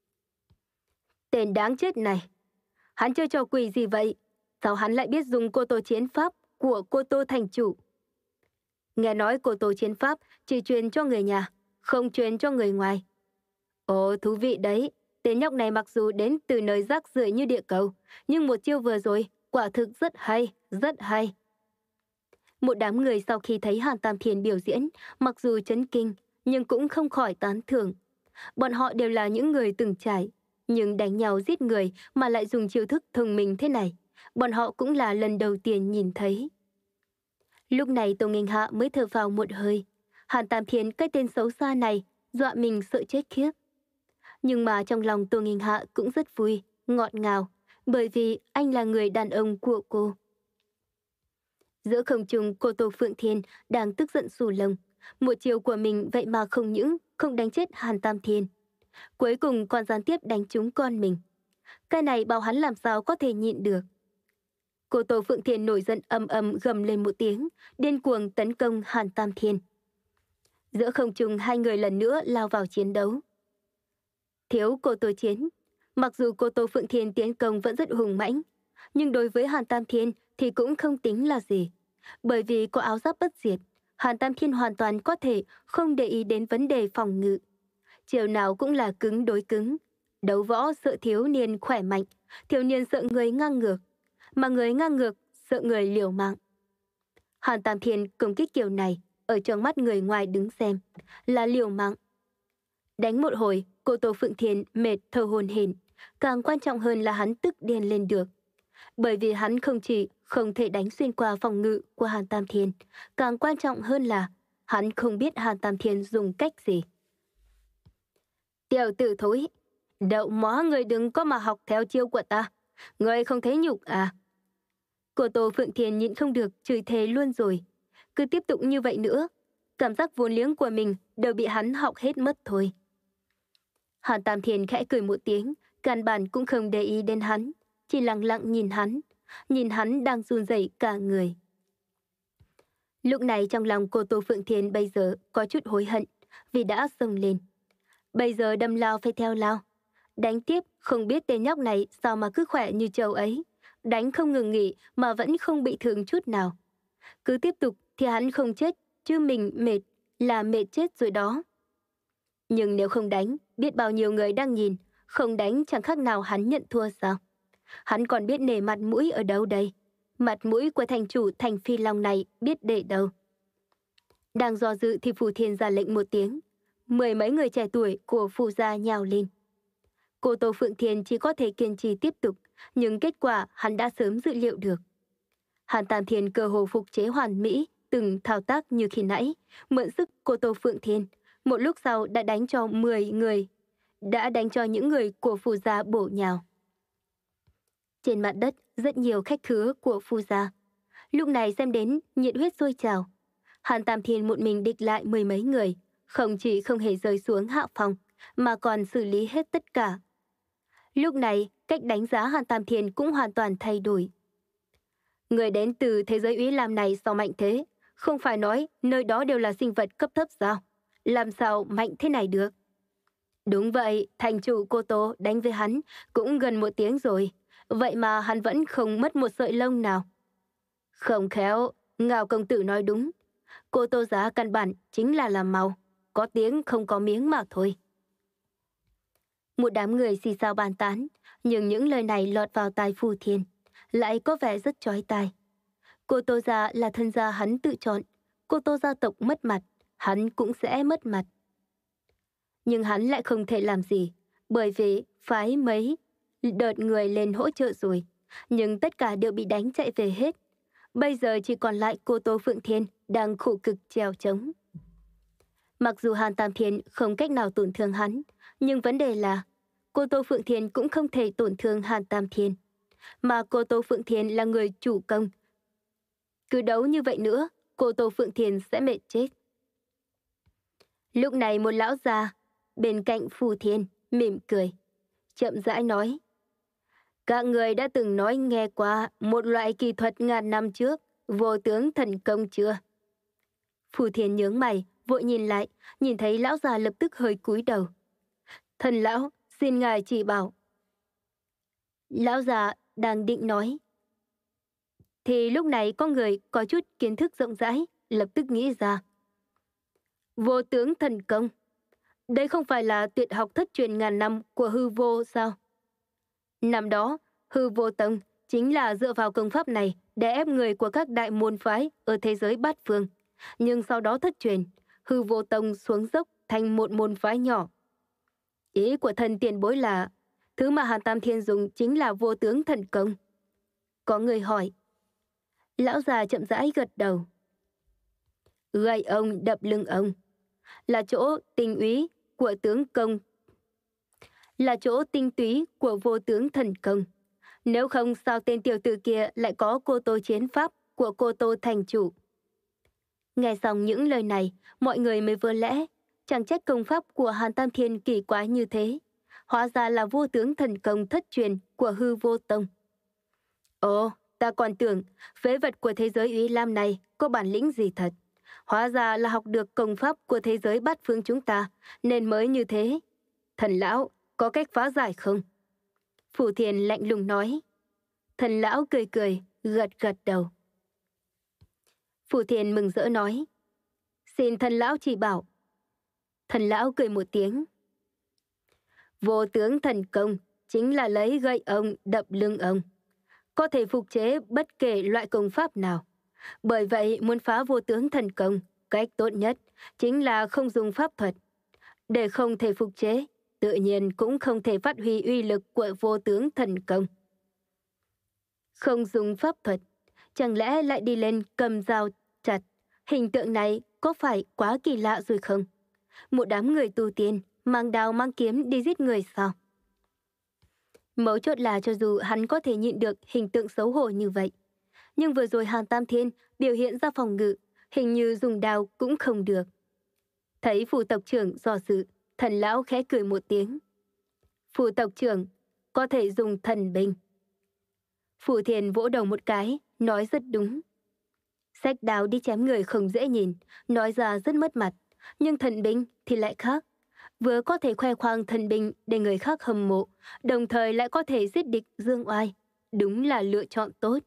Tên đáng chết này! Hắn chơi trò quỷ gì vậy? Sao hắn lại biết dùng Cô Tô Chiến pháp của Cô Tô thành chủ? Nghe nói Cô Tô Chiến pháp chỉ truyền cho người nhà, không truyền cho người ngoài. Ồ, thú vị đấy. Tên nhóc này mặc dù đến từ nơi rác rưởi như địa cầu, nhưng một chiêu vừa rồi quả thực rất hay, rất hay. Một đám người sau khi thấy Hàn Tam Thiên biểu diễn, mặc dù chấn kinh, nhưng cũng không khỏi tán thưởng. Bọn họ đều là những người từng trải, nhưng đánh nhau giết người mà lại dùng chiêu thức thông minh thế này, bọn họ cũng là lần đầu tiên nhìn thấy. Lúc này Tô Nghênh Hạ mới thở phào một hơi. Hàn Tam Thiên, cái tên xấu xa này, dọa mình sợ chết khiếp. Nhưng mà trong lòng Tô Nghênh Hạ cũng rất vui, ngọt ngào, bởi vì anh là người đàn ông của cô. Giữa không trung, cô Tô Phượng Thiên đang tức giận xù lông. Một chiều của mình vậy mà không những không đánh chết Hàn Tam Thiên, cuối cùng còn gián tiếp đánh trúng con mình. Cái này bảo hắn làm sao có thể nhịn được. Cô Tô Phượng Thiên nổi giận ầm ầm gầm lên một tiếng, điên cuồng tấn công Hàn Tam Thiên. Giữa không trung, hai người lần nữa lao vào chiến đấu. Thiếu Cô Tô Chiến, mặc dù Cô Tô Phượng Thiên tiến công vẫn rất hùng mãnh, nhưng đối với Hàn Tam Thiên thì cũng không tính là gì. Bởi vì có áo giáp bất diệt, Hàn Tam Thiên hoàn toàn có thể không để ý đến vấn đề phòng ngự. Chiều nào cũng là cứng đối cứng. Đấu võ sợ thiếu niên khỏe mạnh, thiếu niên sợ người ngang ngược, mà người ngang ngược sợ người liều mạng. Hàn Tam Thiên công kích kiểu này, ở trong mắt người ngoài đứng xem, là liều mạng. Đánh một hồi, Cô Tô Phượng Thiên mệt thở hổn hển, càng quan trọng hơn là hắn tức điên lên được. Bởi vì hắn không chỉ không thể đánh xuyên qua phòng ngự của Hàn Tam Thiên, càng quan trọng hơn là hắn không biết Hàn Tam Thiên dùng cách gì. Tiểu tử thối, đậu mó người đừng có mà học theo chiêu của ta. Người không thấy nhục à? Cô Tô Phượng Thiên nhịn không được chửi thề luôn rồi. Cứ tiếp tục như vậy nữa, cảm giác vốn liếng của mình đều bị hắn học hết mất thôi. Hàn Tam Thiên khẽ cười một tiếng, căn bản cũng không để ý đến hắn, chỉ lặng lặng nhìn hắn, nhìn hắn đang run rẩy cả người. Lúc này trong lòng Cô Tô Phượng Thiên bây giờ có chút hối hận vì đã xông lên. Bây giờ đâm lao phải theo lao. Đánh tiếp không biết tên nhóc này sao mà cứ khỏe như trâu ấy. Đánh không ngừng nghỉ mà vẫn không bị thương chút nào. Cứ tiếp tục thì hắn không chết, chứ mình mệt là mệt chết rồi đó. Nhưng nếu không đánh, biết bao nhiêu người đang nhìn, không đánh chẳng khác nào hắn nhận thua sao? Hắn còn biết nể mặt mũi ở đâu đây? Mặt mũi của thành chủ thành Phi Long này biết để đâu? Đang do dự thì Phù Thiên ra lệnh một tiếng. Mười mấy người trẻ tuổi của Phù gia nhào lên. Cô Tô Phượng Thiên chỉ có thể kiên trì tiếp tục, nhưng kết quả hắn đã sớm dự liệu được. Hàn Tam Thiên cơ hồ phục chế hoàn mỹ, từng thao tác như khi nãy, mượn sức cô Tô Phượng Thiên. Một lúc sau đã đánh cho mười người, đã đánh cho những người của Phù gia bổ nhào. Trên mặt đất, rất nhiều khách khứa của Phù gia. Lúc này xem đến nhiệt huyết sôi trào. Hàn Tam Thiên một mình địch lại mười mấy người, không chỉ không hề rơi xuống hạ phòng, mà còn xử lý hết tất cả. Lúc này, cách đánh giá Hàn Tam Thiên cũng hoàn toàn thay đổi. Người đến từ thế giới Úy Lam này sao mạnh thế? Không phải nói nơi đó đều là sinh vật cấp thấp sao? Làm sao mạnh thế này được? Đúng vậy, thành chủ Cô Tô đánh với hắn cũng gần một tiếng rồi. Vậy mà hắn vẫn không mất một sợi lông nào. Không khéo, Ngao công tử nói đúng. Cô Tô giá căn bản chính là làm màu, có tiếng không có miếng mà thôi. Một đám người xì xào bàn tán, nhưng những lời này lọt vào tai Phù Thiên, lại có vẻ rất chói tai. Cô Tô gia là thân gia hắn tự chọn, Cô Tô gia tộc mất mặt, hắn cũng sẽ mất mặt. Nhưng hắn lại không thể làm gì, bởi vì phái mấy đợt người lên hỗ trợ rồi, nhưng tất cả đều bị đánh chạy về hết. Bây giờ chỉ còn lại cô Tô Phượng Thiên đang khổ cực trèo trống. Mặc dù Hàn Tam Thiên không cách nào tổn thương hắn, nhưng vấn đề là cô Tô Phượng Thiên cũng không thể tổn thương Hàn Tam Thiên. Mà cô Tô Phượng Thiên là người chủ công. Cứ đấu như vậy nữa, cô Tô Phượng Thiên sẽ mệt chết. Lúc này một lão già bên cạnh Phù Thiên mỉm cười, chậm rãi nói. Các người đã từng nói nghe qua một loại kỳ thuật ngàn năm trước, vô tướng thần công chưa? Phù Thiên nhướng mày, vội nhìn lại, nhìn thấy lão già lập tức hơi cúi đầu. Thần lão, xin ngài chỉ bảo. Lão già đang định nói. Thì lúc này có người có chút kiến thức rộng rãi, lập tức nghĩ ra. Vô tướng thần công. Đây không phải là tuyệt học thất truyền ngàn năm của hư vô sao? Năm đó, hư vô tông chính là dựa vào công pháp này để ép người của các đại môn phái ở thế giới bát phương. Nhưng sau đó thất truyền, hư vô tông xuống dốc thành một môn phái nhỏ. Ý của thần tiền bối là, thứ mà Hàn Tam Thiên dùng chính là vô tướng thần công. Có người hỏi. Lão già chậm rãi gật đầu. Gậy ông đập lưng ông. Là chỗ tinh úy của tướng công. Là chỗ tinh túy của vô tướng thần công. Nếu không sao tên tiểu tử kia lại có cô tô chiến pháp của cô tô thành chủ. Nghe xong những lời này, mọi người mới vỡ lẽ. Chẳng trách công pháp của Hàn Tam Thiên kỳ quái như thế. Hóa ra là vô tướng thần công thất truyền của hư vô tông. Ồ, ta còn tưởng phế vật của thế giới Úy Lam này có bản lĩnh gì thật. Hóa ra là học được công pháp của thế giới bát phương chúng ta, nên mới như thế. Thần lão, có cách phá giải không? Phù Thiên lạnh lùng nói. Thần lão cười cười, gật gật đầu. Phù Thiên mừng rỡ nói. Xin thần lão chỉ bảo. Thần lão cười một tiếng. Vô tướng thần công chính là lấy gậy ông đập lưng ông. Có thể phục chế bất kể loại công pháp nào. Bởi vậy muốn phá vô tướng thần công, cách tốt nhất chính là không dùng pháp thuật. Để không thể phục chế, tự nhiên cũng không thể phát huy uy lực của vô tướng thần công. Không dùng pháp thuật, chẳng lẽ lại đi lên cầm dao chặt? Hình tượng này có phải quá kỳ lạ rồi không? Một đám người tu tiên mang đao mang kiếm đi giết người sao? Mấu chốt là cho dù hắn có thể nhịn được hình tượng xấu hổ như vậy, nhưng vừa rồi Hàn Tam Thiên biểu hiện ra phòng ngự, hình như dùng đao cũng không được. Thấy phù tộc trưởng dò dự, thần lão khẽ cười một tiếng. Phù tộc trưởng, có thể dùng thần binh. Phù Thiên vỗ đầu một cái, nói rất đúng. Xách đao đi chém người không dễ nhìn, nói ra rất mất mặt, nhưng thần binh thì lại khác. Vừa có thể khoe khoang thần binh để người khác hâm mộ, đồng thời lại có thể giết địch dương oai. Đúng là lựa chọn tốt.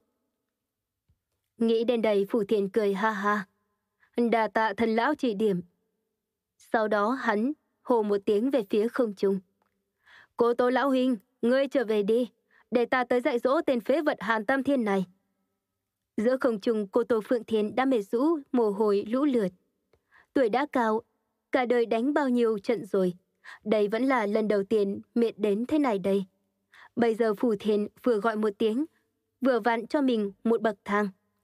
Nghĩ đến đây Phù Thiên cười ha ha. Đà tạ thần lão chỉ điểm. Sau đó hắn hô một tiếng về phía không trung. Cô Tô lão huynh, ngươi trở về đi, để ta tới dạy dỗ tên phế vật Hàn Tam Thiên này. Giữa không trung cô Tô Phượng Thiên đã mệt rũ, mồ hôi lũ lượt. Tuổi đã cao, cả đời đánh bao nhiêu trận rồi. Đây vẫn là lần đầu tiên mệt đến thế này đây. Bây giờ Phù Thiên vừa gọi một tiếng, vừa vặn cho mình một bậc thang.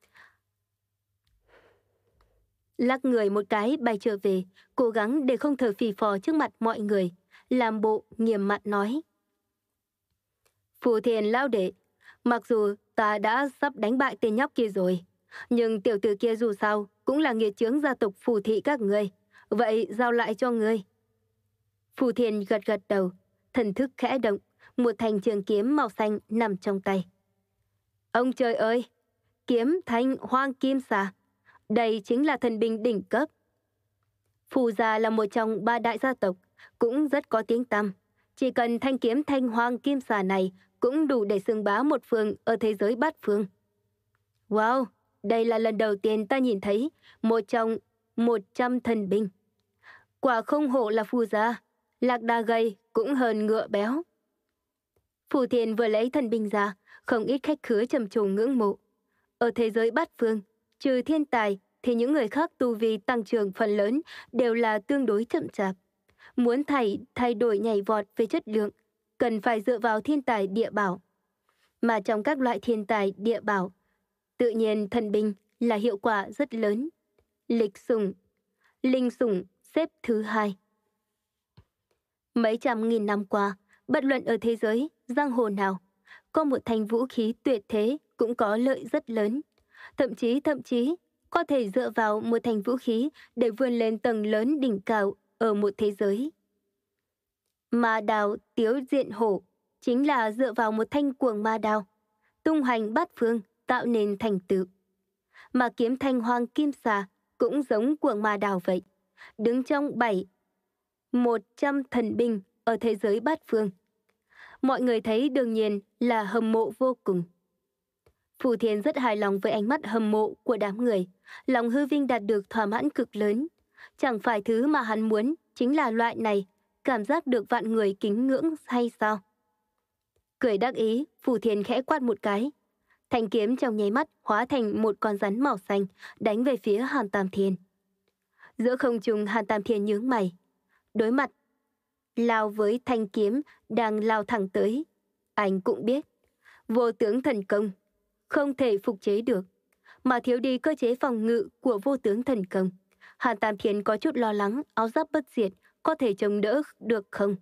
Lắc người một cái bay trở về, cố gắng để không thở phì phò trước mặt mọi người, làm bộ nghiêm mặt nói. Phù Thiên lão đệ, mặc dù ta đã sắp đánh bại tên nhóc kia rồi, nhưng tiểu tử kia dù sao cũng là nghiệt chướng gia tộc Phù thị các ngươi, vậy giao lại cho ngươi. Phù Thiên gật gật đầu, thần thức khẽ động, một thanh trường kiếm màu xanh nằm trong tay. Ông trời ơi, kiếm thanh hoang kim xà. Đây chính là thần binh đỉnh cấp. Phù gia là một trong ba đại gia tộc, cũng rất có tiếng tăm. Chỉ cần thanh kiếm thanh hoang kim xà này cũng đủ để xưng bá một phương ở thế giới bát phương. Wow, đây là lần đầu tiên ta nhìn thấy một trong một trăm thần binh. Quả không hổ là Phù gia, lạc đà gầy cũng hơn ngựa béo. Phù Thiên vừa lấy thần binh ra, không ít khách khứa trầm trồ ngưỡng mộ. Ở thế giới bát phương, trừ thiên tài thì những người khác tu vi tăng trưởng phần lớn đều là tương đối chậm chạp. Muốn thay, thay đổi nhảy vọt về chất lượng, cần phải dựa vào thiên tài địa bảo. Mà trong các loại thiên tài địa bảo, tự nhiên thần binh là hiệu quả rất lớn. Lịch sủng, linh sủng xếp thứ hai. Mấy trăm nghìn năm qua, bất luận ở thế giới, giang hồ nào, có một thanh vũ khí tuyệt thế cũng có lợi rất lớn. Thậm chí, thậm chí, có thể dựa vào một thanh vũ khí để vươn lên tầng lớn đỉnh cao ở một thế giới. Ma đao tiếu diện hổ chính là dựa vào một thanh cuồng ma đao, tung hoành bát phương tạo nên thành tựu. Mà kiếm thanh hoang kim xà cũng giống cuồng ma đao vậy, đứng trong bảy, một trăm thần binh ở thế giới bát phương. Mọi người thấy đương nhiên là hâm mộ vô cùng. Phù Thiên rất hài lòng với ánh mắt hâm mộ của đám người, lòng hư vinh đạt được thỏa mãn cực lớn. Chẳng phải thứ mà hắn muốn chính là loại này, cảm giác được vạn người kính ngưỡng hay sao? Cười đắc ý, Phù Thiên khẽ quát một cái. Thanh kiếm trong nháy mắt hóa thành một con rắn màu xanh, đánh về phía Hàn Tam Thiên. Giữa không trung, Hàn Tam Thiên nhướng mày, đối mặt lao với thanh kiếm đang lao thẳng tới. Anh cũng biết, vô tướng thần công không thể phục chế được, mà thiếu đi cơ chế phòng ngự của vô tướng thần công. Hàn Tam Thiên có chút lo lắng áo giáp bất diệt có thể chống đỡ được không.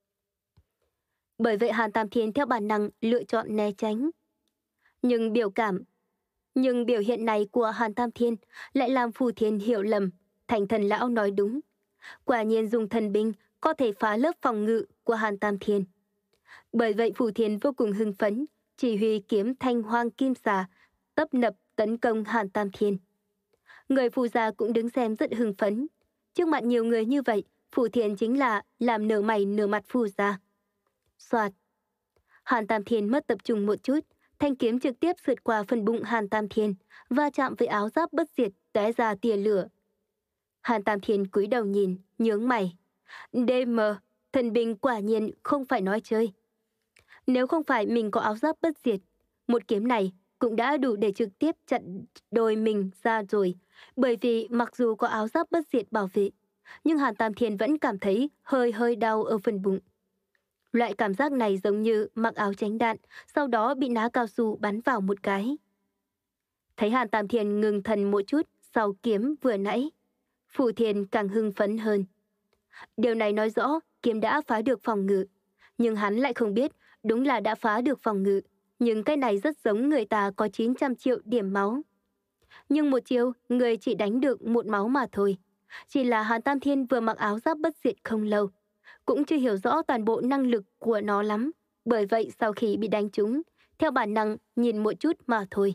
Bởi vậy Hàn Tam Thiên theo bản năng lựa chọn né tránh. Nhưng biểu cảm, nhưng biểu hiện này của Hàn Tam Thiên lại làm Phù Thiên hiểu lầm. Thành thần lão nói đúng, quả nhiên dùng thần binh có thể phá lớp phòng ngự của Hàn Tam Thiên. Bởi vậy Phù Thiên vô cùng hưng phấn, chỉ huy kiếm thanh hoang kim xà tấp nập tấn công Hàn Tam Thiên. Người Phù gia cũng đứng xem rất hưng phấn. Trước mặt nhiều người như vậy, Phù Thiên chính là làm nở mày nở mặt Phù gia. Soạt, Hàn Tam Thiên mất tập trung một chút, thanh kiếm trực tiếp sượt qua phần bụng Hàn Tam Thiên, va chạm với áo giáp bất diệt, tóe ra tia lửa. Hàn Tam Thiên cúi đầu nhìn, nhướng mày. đê em, thần binh quả nhiên không phải nói chơi. Nếu không phải mình có áo giáp bất diệt, một kiếm này cũng đã đủ để trực tiếp chặn đôi mình ra rồi. Bởi vì mặc dù có áo giáp bất diệt bảo vệ, nhưng Hàn Tam Thiên vẫn cảm thấy hơi hơi đau ở phần bụng. Loại cảm giác này giống như mặc áo tránh đạn, sau đó bị ná cao su bắn vào một cái. Thấy Hàn Tam Thiên ngừng thần một chút sau kiếm vừa nãy, Phù Thiên càng hưng phấn hơn. Điều này nói rõ kiếm đã phá được phòng ngự, nhưng hắn lại không biết đúng là đã phá được phòng ngự, nhưng cái này rất giống người ta có chín trăm triệu điểm máu. Nhưng một chiêu, người chỉ đánh được một máu mà thôi. Chỉ là Hàn Tam Thiên vừa mặc áo giáp bất diệt không lâu, cũng chưa hiểu rõ toàn bộ năng lực của nó lắm. Bởi vậy sau khi bị đánh trúng, theo bản năng nhìn một chút mà thôi.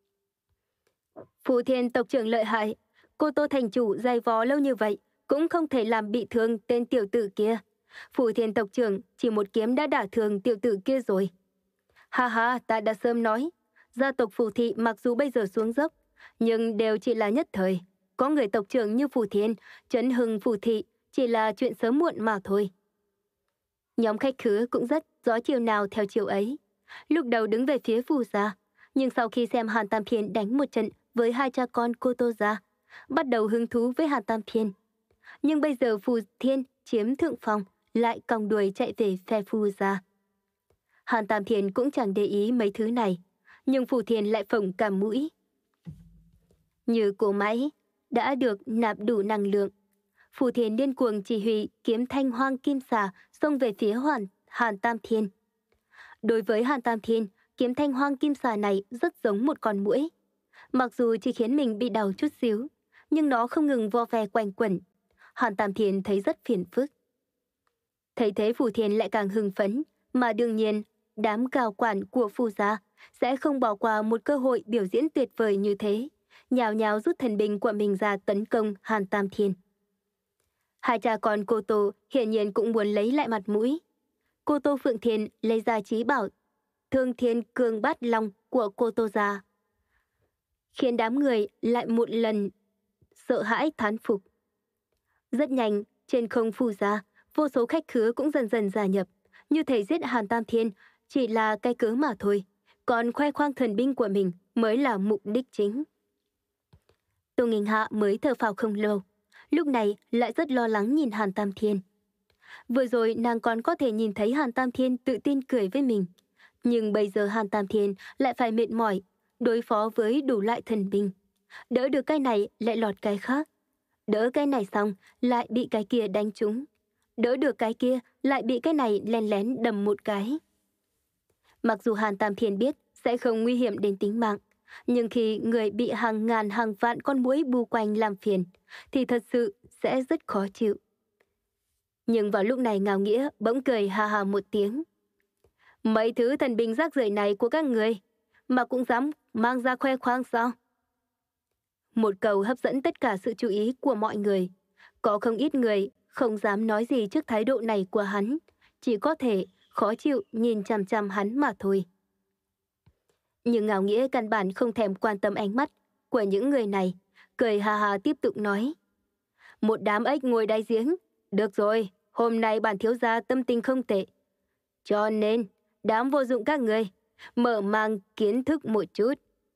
Phù Thiên tộc trưởng lợi hại, cô Tô thành chủ dày vò lâu như vậy, cũng không thể làm bị thương tên tiểu tử kia. Phù Thiên tộc trưởng chỉ một kiếm đã đả thương tiểu tử kia rồi. Ha ha, ta đã sớm nói, gia tộc Phù Thị mặc dù bây giờ xuống dốc, nhưng đều chỉ là nhất thời. Có người tộc trưởng như Phù Thiên, trấn hưng Phù Thị chỉ là chuyện sớm muộn mà thôi. Nhóm khách khứa cũng rất rõ chiều nào theo chiều ấy. Lúc đầu đứng về phía Phù gia, nhưng sau khi xem Hàn Tam Thiên đánh một trận với hai cha con cô Tô gia, bắt đầu hứng thú với Hàn Tam Thiên. Nhưng bây giờ Phù Thiên chiếm thượng phong, lại còng đuôi chạy về phe Phù gia. Hàn Tam Thiên cũng chẳng để ý mấy thứ này, nhưng Phù Thiên lại phồng cả mũi. Như cỗ máy đã được nạp đủ năng lượng, Phù Thiên điên cuồng chỉ huy kiếm thanh hoang kim xà xông về phía Hoàn Hàn Tam Thiên. Đối với Hàn Tam Thiên, kiếm thanh hoang kim xà này rất giống một con muỗi. Mặc dù chỉ khiến mình bị đau chút xíu, nhưng nó không ngừng vo ve quanh quẩn. Hàn Tam Thiên thấy rất phiền phức. Thấy thế Phù Thiên lại càng hưng phấn, mà đương nhiên đám cao quản của Phù gia sẽ không bỏ qua một cơ hội biểu diễn tuyệt vời như thế, nhào nhào rút thần binh của mình ra tấn công Hàn Tam Thiên. Hai cha con cô Tô hiển nhiên cũng muốn lấy lại mặt mũi. Cô Tô Phượng Thiên lấy ra trí bảo Thương Thiên Cương Bát Long của cô Tô gia, khiến đám người lại một lần sợ hãi thán phục. Rất nhanh, trên không Phù gia, vô số khách khứa cũng dần dần gia nhập, như thể giết Hàn Tam Thiên chỉ là cái cớ mà thôi, còn khoe khoang thần binh của mình mới là mục đích chính. Tô Nghinh Hạ mới thở phào không lâu, lúc này lại rất lo lắng nhìn Hàn Tam Thiên. Vừa rồi nàng còn có thể nhìn thấy Hàn Tam Thiên tự tin cười với mình, nhưng bây giờ Hàn Tam Thiên lại phải mệt mỏi, đối phó với đủ loại thần binh. Đỡ được cái này lại lọt cái khác. Đỡ cái này xong lại bị cái kia đánh trúng. Đỡ được cái kia lại bị cái này lén lén đầm một cái. Mặc dù Hàn Tam Thiên biết sẽ không nguy hiểm đến tính mạng, nhưng khi người bị hàng ngàn hàng vạn con muỗi bu quanh làm phiền, thì thật sự sẽ rất khó chịu. Nhưng vào lúc này Ngao Nghĩa bỗng cười ha ha một tiếng. Mấy thứ thần binh rác rưởi này của các người mà cũng dám mang ra khoe khoang sao? Một câu hấp dẫn tất cả sự chú ý của mọi người. Có không ít người không dám nói gì trước thái độ này của hắn, chỉ có thể khó chịu nhìn chằm chằm hắn mà thôi. Nhưng Ngao Nghĩa căn bản không thèm quan tâm ánh mắt của những người này, cười ha ha tiếp tục nói. Một đám ếch ngồi đáy giếng. Được rồi, hôm nay bản thiếu gia tâm tình không tệ. Cho nên, đám vô dụng các người, mở mang kiến thức một chút.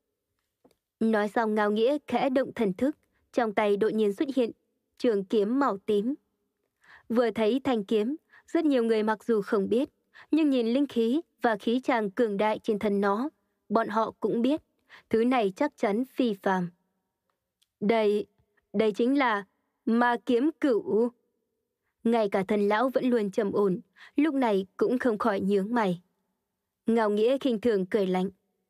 Nói xong Ngao Nghĩa khẽ động thần thức, trong tay đột nhiên xuất hiện trường kiếm màu tím. Vừa thấy thanh kiếm, rất nhiều người mặc dù không biết, nhưng nhìn linh khí và khí tràng cường đại trên thân nó, bọn họ cũng biết, thứ này chắc chắn phi phàm. Đây, đây chính là ma kiếm cửu. Ngay cả thần lão vẫn luôn trầm ổn, lúc này cũng không khỏi nhướng mày. Ngao Nghĩa khinh thường cười lạnh.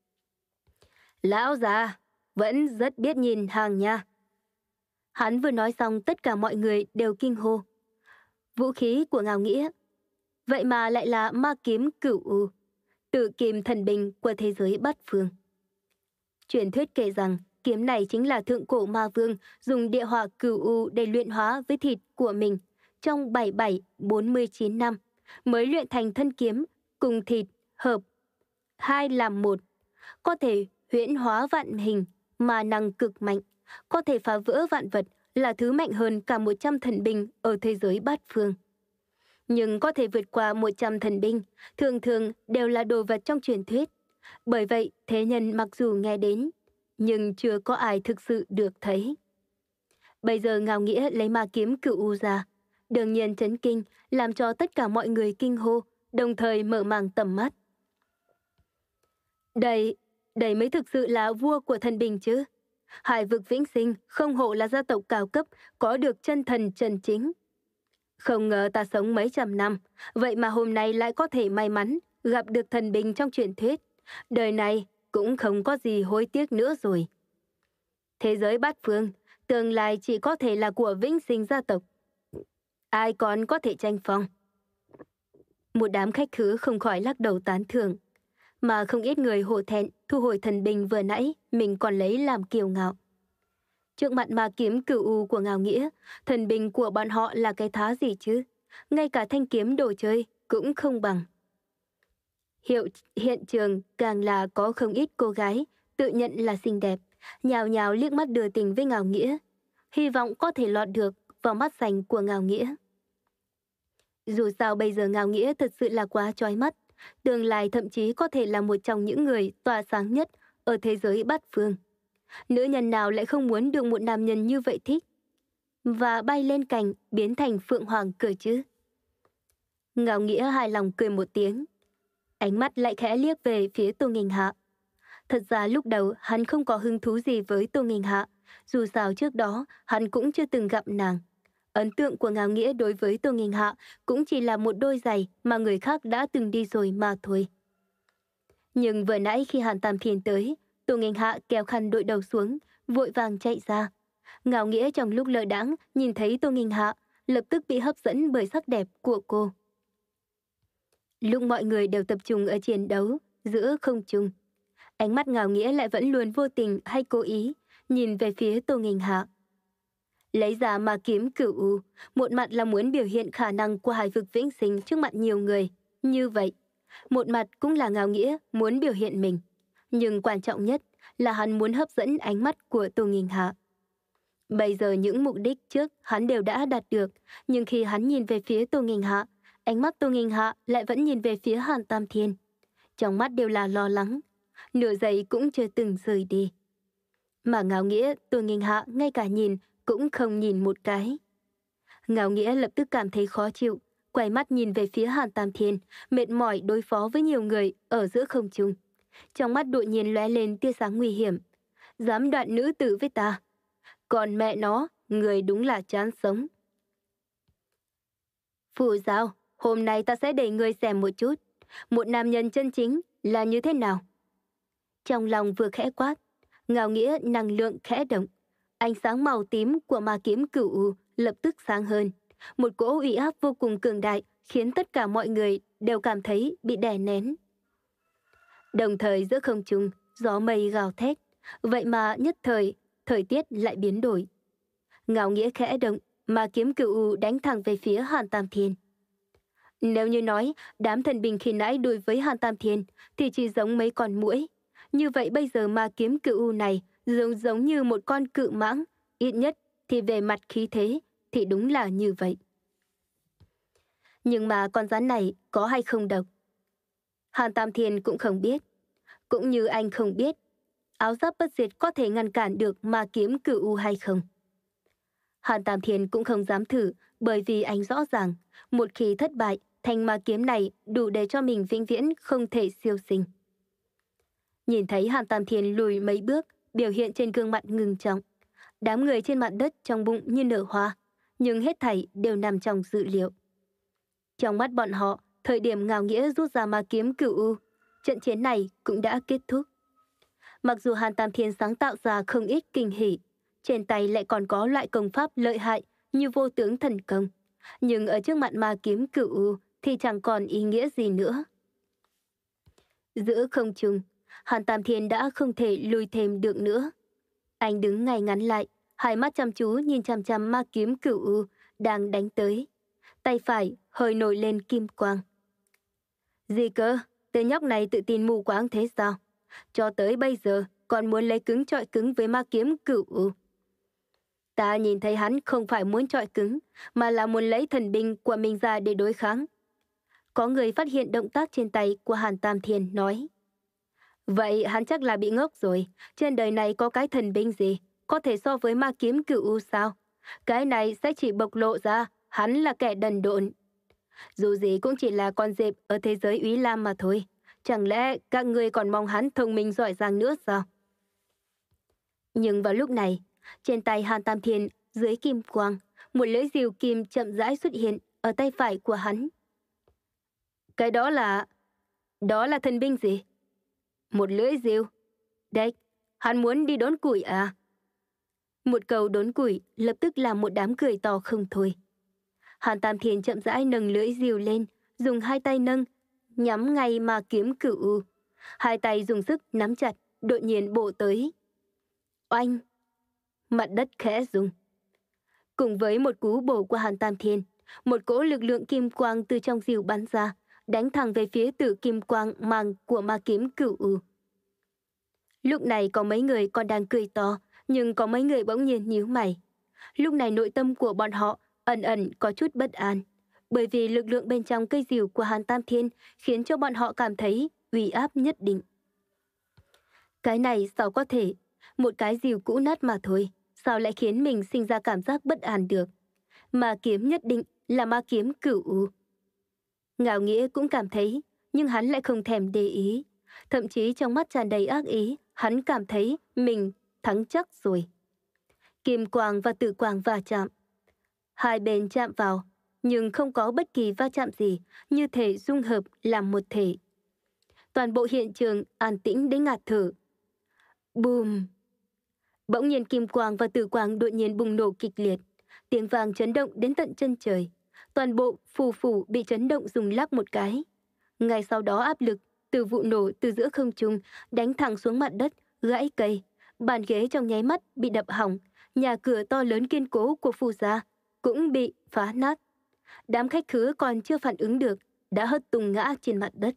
Lão già, vẫn rất biết nhìn hàng nha. Hắn vừa nói xong tất cả mọi người đều kinh hô. Vũ khí của Ngao Nghĩa, vậy mà lại là ma kiếm cửu, tự kim thần binh của thế giới bát phương. Truyền thuyết kể rằng kiếm này chính là thượng cổ ma vương dùng địa hỏa cửu u để luyện hóa với thịt của mình trong bảy bảy bốn mươi chín năm mới luyện thành thân kiếm cùng thịt hợp hai làm một, có thể huyễn hóa vạn hình, mà năng cực mạnh, có thể phá vỡ vạn vật, là thứ mạnh hơn cả một trăm thần binh ở thế giới bát phương. Nhưng có thể vượt qua một trăm thần binh, thường thường đều là đồ vật trong truyền thuyết. Bởi vậy, thế nhân mặc dù nghe đến, nhưng chưa có ai thực sự được thấy. Bây giờ Ngao Nghĩa lấy ma kiếm cửu u ra, đương nhiên chấn kinh, làm cho tất cả mọi người kinh hô, đồng thời mở màng tầm mắt. Đây, đây mới thực sự là vua của thần binh chứ. Hải vực vĩnh sinh không hổ là gia tộc cao cấp, có được chân thần chân chính. Không ngờ ta sống mấy trăm năm, vậy mà hôm nay lại có thể may mắn gặp được thần binh trong truyền thuyết. Đời này cũng không có gì hối tiếc nữa rồi. Thế giới bát phương, tương lai chỉ có thể là của vĩnh sinh gia tộc. Ai còn có thể tranh phong? Một đám khách khứa không khỏi lắc đầu tán thưởng, mà không ít người hổ thẹn thu hồi thần binh vừa nãy mình còn lấy làm kiêu ngạo. Trước mặt ma kiếm cửu u của Ngao Nghĩa, thần binh của bọn họ là cái thá gì chứ? Ngay cả thanh kiếm đồ chơi cũng không bằng. Hiệu hiện trường càng là có không ít cô gái tự nhận là xinh đẹp, nhào nhào liếc mắt đưa tình với Ngao Nghĩa, hy vọng có thể lọt được vào mắt xanh của Ngao Nghĩa. Dù sao bây giờ Ngao Nghĩa thật sự là quá chói mắt, tương lai thậm chí có thể là một trong những người tỏa sáng nhất ở thế giới bát phương. Nữ nhân nào lại không muốn được một nam nhân như vậy thích, và bay lên cành biến thành phượng hoàng cười chứ? Ngao Nghĩa hài lòng cười một tiếng, ánh mắt lại khẽ liếc về phía Tô Nghênh Hạ. Thật ra lúc đầu hắn không có hứng thú gì với Tô Nghênh Hạ, dù sao trước đó hắn cũng chưa từng gặp nàng. Ấn tượng của Ngao Nghĩa đối với Tô Nghênh Hạ cũng chỉ là một đôi giày mà người khác đã từng đi rồi mà thôi. Nhưng vừa nãy khi Hàn Tam Thiên tới, Tô Nghênh Hạ kéo khăn đội đầu xuống, vội vàng chạy ra. Ngao Nghĩa trong lúc lơ đãng nhìn thấy Tô Nghênh Hạ, lập tức bị hấp dẫn bởi sắc đẹp của cô. Lúc mọi người đều tập trung ở chiến đấu giữa không trung, ánh mắt Ngao Nghĩa lại vẫn luôn vô tình hay cố ý nhìn về phía Tô Nghênh Hạ. Lấy ra ma kiếm cửu u, một mặt là muốn biểu hiện khả năng của hải vực vĩnh sinh trước mặt nhiều người, như vậy. Một mặt cũng là Ngao Nghĩa muốn biểu hiện mình. Nhưng quan trọng nhất là hắn muốn hấp dẫn ánh mắt của Tô Nghênh Hạ. Bây giờ những mục đích trước hắn đều đã đạt được, nhưng khi hắn nhìn về phía Tô Nghênh Hạ, ánh mắt Tô Nghênh Hạ lại vẫn nhìn về phía Hàn Tam Thiên. Trong mắt đều là lo lắng, nửa giây cũng chưa từng rời đi. Mà Ngao Nghĩa, Tô Nghênh Hạ ngay cả nhìn cũng không nhìn một cái. Ngao Nghĩa lập tức cảm thấy khó chịu, quay mắt nhìn về phía Hàn Tam Thiên, mệt mỏi đối phó với nhiều người ở giữa không trung. Trong mắt đột nhiên lóe lên tia sáng nguy hiểm. Dám đoạn nữ tử với ta? Còn mẹ nó, người đúng là chán sống. Phù Giao, hôm nay ta sẽ để người xem một chút, một nam nhân chân chính là như thế nào. Trong lòng vừa khẽ quát, Ngao Nghĩa năng lượng khẽ động. Ánh sáng màu tím của ma kiếm cửu lập tức sáng hơn. một cỗ uy áp vô cùng cường đại khiến tất cả mọi người đều cảm thấy bị đè nén. Đồng thời giữa không trung, gió mây gào thét, vậy mà nhất thời, thời tiết lại biến đổi. Ngạo Nghĩa khẽ động, mà kiếm cửu u đánh thẳng về phía Hàn Tam Thiên. Nếu như nói đám thần binh khi nãy đối với Hàn Tam Thiên thì chỉ giống mấy con muỗi, như vậy bây giờ ma kiếm cửu u này giống giống như một con cự mãng, ít nhất thì về mặt khí thế thì đúng là như vậy. Nhưng mà con rắn này có hay không độc? Hàn Tam Thiên cũng không biết, cũng như anh không biết áo giáp bất diệt có thể ngăn cản được ma kiếm cửu u hay không. Hàn Tam Thiên cũng không dám thử, bởi vì anh rõ ràng, một khi thất bại, thanh ma kiếm này đủ để cho mình vĩnh viễn không thể siêu sinh. Nhìn thấy Hàn Tam Thiên lùi mấy bước, biểu hiện trên gương mặt ngưng trọng. Đám người trên mặt đất trong bụng như nở hoa, nhưng hết thảy đều nằm trong dự liệu. Trong mắt bọn họ, thời điểm Ngạo Nghĩa rút ra ma kiếm cửu u, trận chiến này cũng đã kết thúc. Mặc dù Hàn Tam Thiên sáng tạo ra không ít kinh hỉ, trên tay lại còn có loại công pháp lợi hại như vô tướng thần công, nhưng ở trước mặt ma kiếm cửu u thì chẳng còn ý nghĩa gì nữa. Giữa không trung, Hàn Tam Thiên đã không thể lùi thêm được nữa. Anh đứng ngay ngắn lại, hai mắt chăm chú nhìn chằm chằm ma kiếm cửu u đang đánh tới. Tay phải hơi nổi lên kim quang. Gì cơ? Tên nhóc này tự tin mù quáng thế sao? Cho tới bây giờ còn muốn lấy cứng chọi cứng với ma kiếm cửu u. Ta nhìn thấy hắn không phải muốn chọi cứng, mà là muốn lấy thần binh của mình ra để đối kháng. Có người phát hiện động tác trên tay của Hàn Tam Thiên nói. Vậy hắn chắc là bị ngốc rồi. Trên đời này có cái thần binh gì có thể so với ma kiếm cửu u sao? Cái này sẽ chỉ bộc lộ ra hắn là kẻ đần độn. Dù gì cũng chỉ là con dẹp ở thế giới Úy Lam mà thôi. Chẳng lẽ các người còn mong hắn thông minh giỏi giang nữa sao? Nhưng vào lúc này, trên tay Hàn Tam Thiên dưới kim quang, một lưỡi rìu kim chậm rãi xuất hiện ở tay phải của hắn. Cái đó là... Đó là thần binh gì? Một lưỡi rìu? Đấy, hắn muốn đi đốn củi à? Một câu đốn củi lập tức làm một đám cười to không thôi. Hàn Tam Thiên chậm rãi nâng lưỡi rìu lên, dùng hai tay nâng, nhắm ngay ma kiếm cửu u. Hai tay dùng sức nắm chặt, đột nhiên bổ tới. Oanh! Mặt đất khẽ rung. Cùng với một cú bổ của Hàn Tam Thiên, một cỗ lực lượng kim quang từ trong rìu bắn ra, đánh thẳng về phía tử kim quang mang của ma kiếm cửu u. Lúc này có mấy người còn đang cười to, nhưng có mấy người bỗng nhiên nhíu mày. Lúc này nội tâm của bọn họ ẩn ẩn có chút bất an, bởi vì lực lượng bên trong cây rìu của Hàn Tam Thiên khiến cho bọn họ cảm thấy uy áp nhất định. Cái này sao có thể? Một cái rìu cũ nát mà thôi, sao lại khiến mình sinh ra cảm giác bất an được? Ma kiếm nhất định là ma kiếm cửu u. Ngạo Nghĩa cũng cảm thấy, nhưng hắn lại không thèm để ý. Thậm chí trong mắt tràn đầy ác ý, hắn cảm thấy mình thắng chắc rồi. Kim quang và tử quang va chạm. Hai bên chạm vào, nhưng không có bất kỳ va chạm gì, như thể dung hợp làm một thể. Toàn bộ hiện trường an tĩnh đến ngạt thở. Bùm! Bỗng nhiên kim quang và tử quang đột nhiên bùng nổ kịch liệt. Tiếng vang chấn động đến tận chân trời. Toàn bộ phù phù bị chấn động rung lắc một cái. Ngay sau đó áp lực từ vụ nổ từ giữa không trung đánh thẳng xuống mặt đất, gãy cây. Bàn ghế trong nháy mắt bị đập hỏng. Nhà cửa to lớn kiên cố của phù gia cũng bị phá nát. Đám khách khứa còn chưa phản ứng được, đã hất tung ngã trên mặt đất.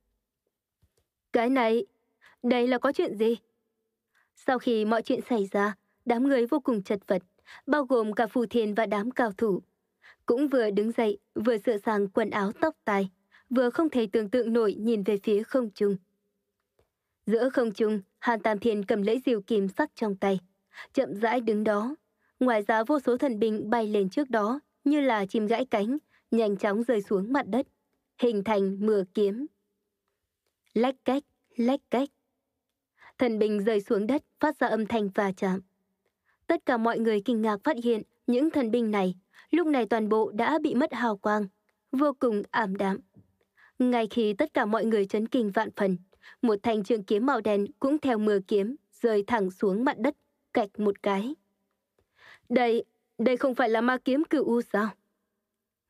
Cái này, đây là có chuyện gì? Sau khi mọi chuyện xảy ra, đám người vô cùng chật vật, bao gồm cả Phù Thiên và đám cao thủ. Cũng vừa đứng dậy, vừa sửa sang quần áo tóc tai, vừa không thể tưởng tượng nổi nhìn về phía không trung. Giữa không trung, Hàn Tam Thiên cầm lưỡi rìu kim sắc trong tay, chậm rãi đứng đó. Ngoài ra vô số thần binh bay lên trước đó, như là chim gãy cánh, nhanh chóng rơi xuống mặt đất, hình thành mưa kiếm. Lách cách, lách cách. Thần binh rơi xuống đất, phát ra âm thanh va chạm. Tất cả mọi người kinh ngạc phát hiện những thần binh này, lúc này toàn bộ đã bị mất hào quang, vô cùng ảm đạm. Ngay khi tất cả mọi người chấn kinh vạn phần, một thanh trường kiếm màu đen cũng theo mưa kiếm rơi thẳng xuống mặt đất, cạch một cái. Đây, đây không phải là ma kiếm cửu u sao?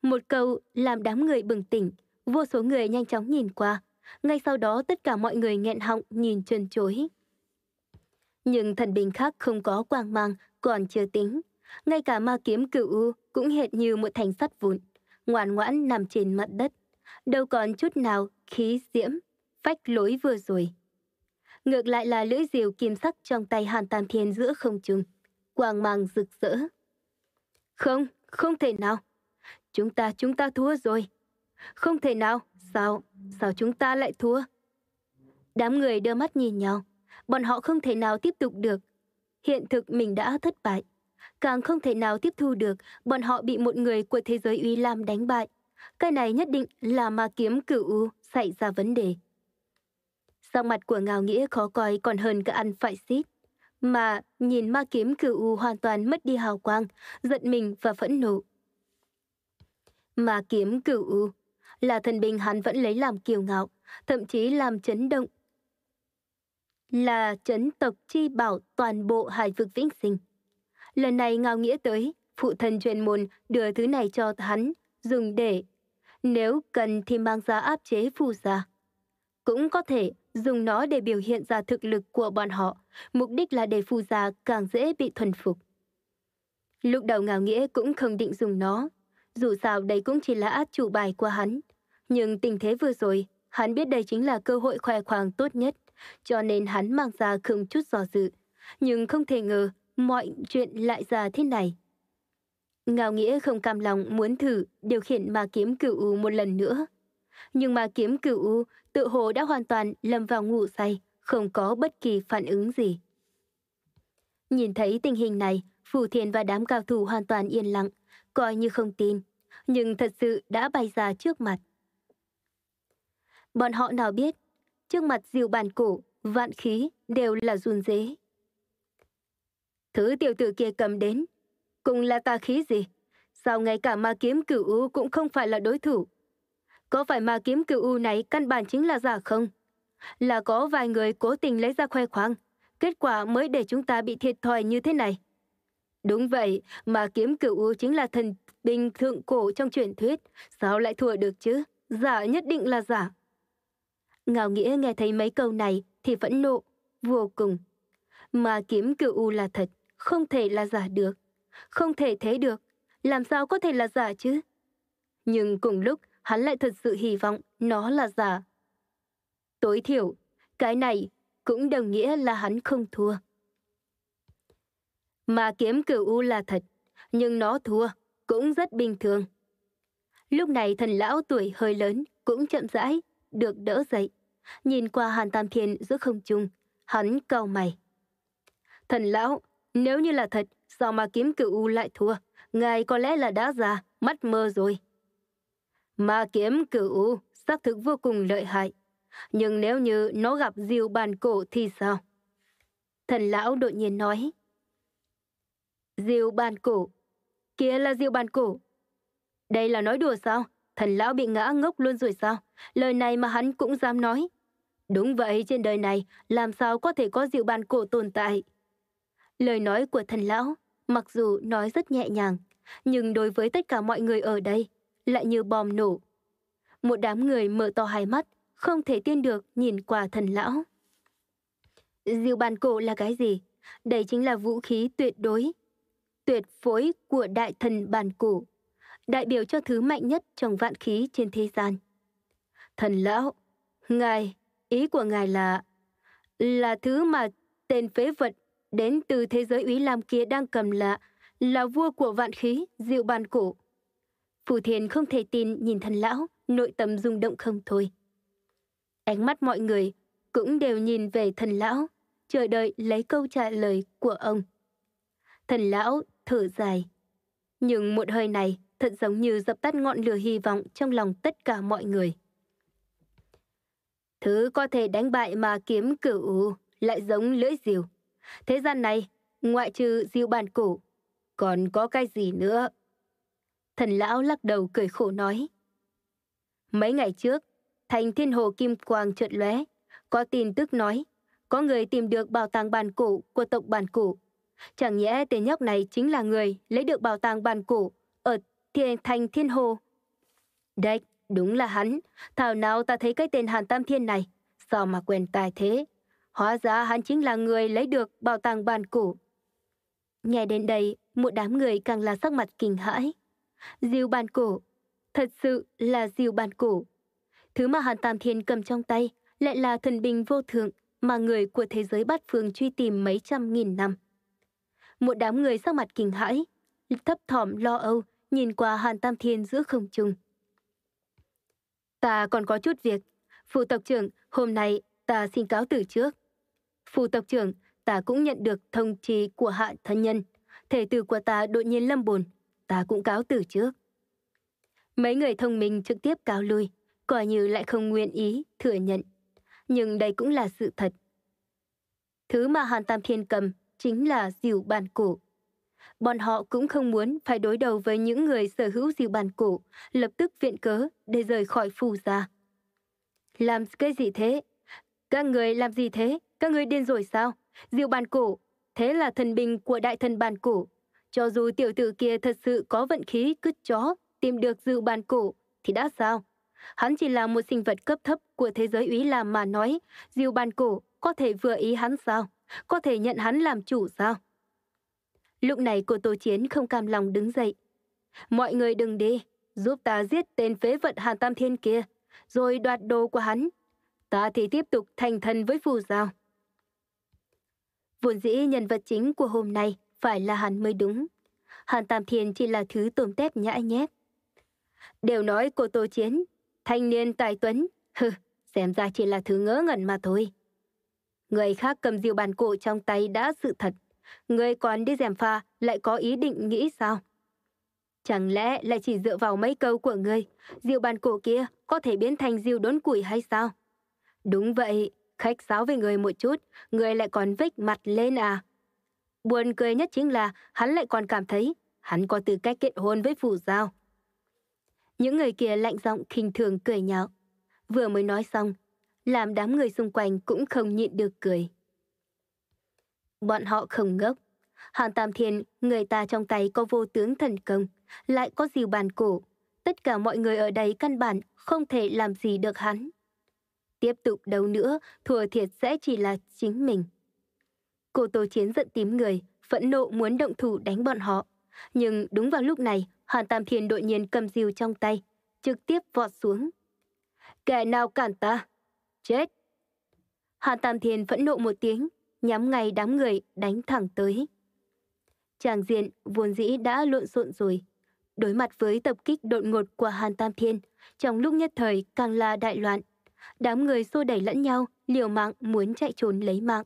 Một câu làm đám người bừng tỉnh, vô số người nhanh chóng nhìn qua. Ngay sau đó tất cả mọi người nghẹn họng nhìn trân trối. Nhưng thần binh khác không có quang mang, còn chưa tính. Ngay cả ma kiếm cửu u cũng hệt như một thành sắt vụn, ngoan ngoãn nằm trên mặt đất. Đâu còn chút nào khí diễm, phách lối vừa rồi. Ngược lại là lưỡi diều kim sắc trong tay Hàn Tam Thiên giữa không trung, quang mang rực rỡ. Không, không thể nào. Chúng ta, chúng ta thua rồi. Không thể nào, sao, sao chúng ta lại thua? Đám người đưa mắt nhìn nhau, bọn họ không thể nào tiếp tục được. Hiện thực mình đã thất bại. Càng không thể nào tiếp thu được bọn họ bị một người của thế giới Uy Lam đánh bại. Cái này nhất định là ma kiếm cửu u xảy ra vấn đề. Sắc mặt của Ngao Nghĩa khó coi còn hơn cả ăn phải xít. Mà nhìn ma kiếm cửu u hoàn toàn mất đi hào quang, giận mình và phẫn nộ. Ma kiếm cửu u là thần binh hắn vẫn lấy làm kiêu ngạo, thậm chí làm chấn động. Là chấn tộc chi bảo toàn bộ hải vực vĩnh sinh. Lần này Ngao Nghĩa tới, phụ thân chuyên môn đưa thứ này cho hắn, dùng để, nếu cần thì mang ra áp chế phù gia. Cũng có thể dùng nó để biểu hiện ra thực lực của bọn họ, mục đích là để phù gia càng dễ bị thuần phục. Lúc đầu Ngao Nghĩa cũng không định dùng nó, dù sao đây cũng chỉ là át chủ bài của hắn. Nhưng tình thế vừa rồi, hắn biết đây chính là cơ hội khoe khoang tốt nhất, cho nên hắn mang ra không chút do dự. Nhưng không thể ngờ mọi chuyện lại ra thế này. Ngao Nghĩa không cam lòng muốn thử điều khiển ma kiếm cửu u một lần nữa. Nhưng ma kiếm cửu u tự hồ đã hoàn toàn lâm vào ngủ say, không có bất kỳ phản ứng gì. Nhìn thấy tình hình này, Phù Thiên và đám cao thủ hoàn toàn yên lặng, coi như không tin, nhưng thật sự đã bày ra trước mặt. Bọn họ nào biết, trước mặt diều bàn cổ, vạn khí đều là run rế. Thứ tiểu tử kia cầm đến, cùng là tà khí gì? Sao ngay cả ma kiếm cửu u cũng không phải là đối thủ? Có phải ma kiếm cửu u này căn bản chính là giả không? Là có vài người cố tình lấy ra khoe khoang, kết quả mới để chúng ta bị thiệt thòi như thế này. Đúng vậy, ma kiếm cửu u chính là thần binh thượng cổ trong truyền thuyết, sao lại thua được chứ? Giả nhất định là giả. Ngao Nghĩa nghe thấy mấy câu này thì phẫn nộ vô cùng. Ma kiếm cửu u là thật, không thể là giả được. Không thể thế được, làm sao có thể là giả chứ? Nhưng cùng lúc, hắn lại thật sự hy vọng nó là giả. Tối thiểu, cái này cũng đồng nghĩa là hắn không thua. Ma kiếm cửu u là thật, nhưng nó thua cũng rất bình thường. Lúc này thần lão tuổi hơi lớn cũng chậm rãi được đỡ dậy. Nhìn qua Hàn Tam Thiên giữa không trung, hắn cau mày. Thần lão, nếu như là thật, sao ma kiếm cửu u lại thua? Ngài có lẽ là đã già, mắt mơ rồi. Ma kiếm cửu u xác thực vô cùng lợi hại. Nhưng nếu như nó gặp diều bàn cổ thì sao? Thần lão đột nhiên nói. Diều bàn cổ? Kia là diều bàn cổ. Đây là nói đùa sao? Thần lão bị ngã ngốc luôn rồi sao? Lời này mà hắn cũng dám nói. Đúng vậy, trên đời này làm sao có thể có diều bàn cổ tồn tại? Lời nói của thần lão, mặc dù nói rất nhẹ nhàng, nhưng đối với tất cả mọi người ở đây, lại như bom nổ. Một đám người mở to hai mắt, không thể tin được nhìn qua thần lão. Diều bàn cổ là cái gì? Đây chính là vũ khí tuyệt đối, tuyệt phối của đại thần bàn cổ, đại biểu cho thứ mạnh nhất trong vạn khí trên thế gian. Thần lão, ngài, ý của ngài là... là thứ mà tên phế vật đến từ thế giới Úy Lam kia đang cầm là... là vua của vạn khí, diều bàn cổ. Phù Thiên không thể tin nhìn thần lão, nội tâm rung động không thôi. Ánh mắt mọi người cũng đều nhìn về thần lão, chờ đợi lấy câu trả lời của ông. Thần lão thở dài, nhưng một hơi này thật giống như dập tắt ngọn lửa hy vọng trong lòng tất cả mọi người. Thứ có thể đánh bại mà kiếm cửu lại giống lưỡi diều. Thế gian này, ngoại trừ diều bàn cổ, còn có cái gì nữa? Thần lão lắc đầu cười khổ nói. Mấy ngày trước, thành thiên hồ kim quang chợt lóe, có tin tức nói, có người tìm được bảo tàng bàn cổ của tộc bàn cổ. Chẳng nhẽ tên nhóc này chính là người lấy được bảo tàng bàn cổ ở thiên thành thiên hồ Đấy, đúng là hắn. Thảo nào ta thấy cái tên Hàn Tam Thiên này. Sao mà quen tai thế? Hóa ra hắn chính là người lấy được bảo tàng bàn cổ. Nghe đến đây, một đám người càng là sắc mặt kinh hãi. Diều bàn cổ. Thật sự là diều bàn cổ. Thứ mà Hàn Tam Thiên cầm trong tay lại là thần binh vô thượng mà người của thế giới bát phương truy tìm mấy trăm nghìn năm. Một đám người sắc mặt kinh hãi, thấp thỏm lo âu nhìn qua Hàn Tam Thiên giữa không trung. Ta còn có chút việc. Phù tộc trưởng, hôm nay ta xin cáo từ trước. Phù tộc trưởng, ta cũng nhận được thông trì của hạ thân nhân. Thể tử của ta đột nhiên lâm bồn. Ta cũng cáo từ trước. Mấy người thông minh trực tiếp cáo lui, coi như lại không nguyện ý thừa nhận. Nhưng đây cũng là sự thật. Thứ mà Hàn Tam Thiên cầm chính là diều bàn cổ. Bọn họ cũng không muốn phải đối đầu với những người sở hữu diều bàn cổ, lập tức viện cớ để rời khỏi phù gia. Làm cái gì thế? Các người làm gì thế? Các người điên rồi sao? Diều bàn cổ, thế là thần binh của đại thần bàn cổ. Cho dù tiểu tử kia thật sự có vận khí cứt chó tìm được diều bàn cổ, thì đã sao? Hắn chỉ là một sinh vật cấp thấp của thế giới úy làm mà nói, diều bàn cổ có thể vừa ý hắn sao? Có thể nhận hắn làm chủ sao? Lúc này cô Tô Chiến không cam lòng đứng dậy. Mọi người đừng đi, giúp ta giết tên phế vật Hàn Tam Thiên kia, rồi đoạt đồ của hắn. Ta thì tiếp tục thành thần với phù giao. Vốn dĩ nhân vật chính của hôm nay phải là hắn mới đúng. Hàn Tam Thiên chỉ là thứ tôm tép nhãi nhép. Đều nói cô Tô Chiến, thanh niên tài tuấn, hừ, xem ra chỉ là thứ ngớ ngẩn mà thôi. Người khác cầm diều bàn cổ trong tay đã sự thật. Người còn đi gièm pha lại có ý định nghĩ sao? Chẳng lẽ lại chỉ dựa vào mấy câu của ngươi, diều bàn cổ kia có thể biến thành diều đốn củi hay sao? Đúng vậy, khách sáo với người một chút, người lại còn vích mặt lên à? Buồn cười nhất chính là hắn lại còn cảm thấy hắn có tư cách kết hôn với phù giao. Những người kia lạnh giọng khinh thường cười nhạo. Vừa mới nói xong, làm đám người xung quanh cũng không nhịn được cười. Bọn họ không ngốc. Hàn Tam Thiên, người ta trong tay có vô tướng thần công, lại có diều bàn cổ. Tất cả mọi người ở đây căn bản không thể làm gì được hắn. Tiếp tục đấu nữa, thua thiệt sẽ chỉ là chính mình. Cô Tô Chiến giận tím người, phẫn nộ muốn động thủ đánh bọn họ. Nhưng đúng vào lúc này, Hàn Tam Thiên đột nhiên cầm diều trong tay, trực tiếp vọt xuống. Kẻ nào cản ta? Chết! Hàn Tam Thiên phẫn nộ một tiếng, nhắm ngay đám người đánh thẳng tới. Tràng diện vốn dĩ đã lộn xộn rồi. Đối mặt với tập kích đột ngột của Hàn Tam Thiên, trong lúc nhất thời càng là đại loạn. Đám người xô đẩy lẫn nhau, liều mạng muốn chạy trốn lấy mạng.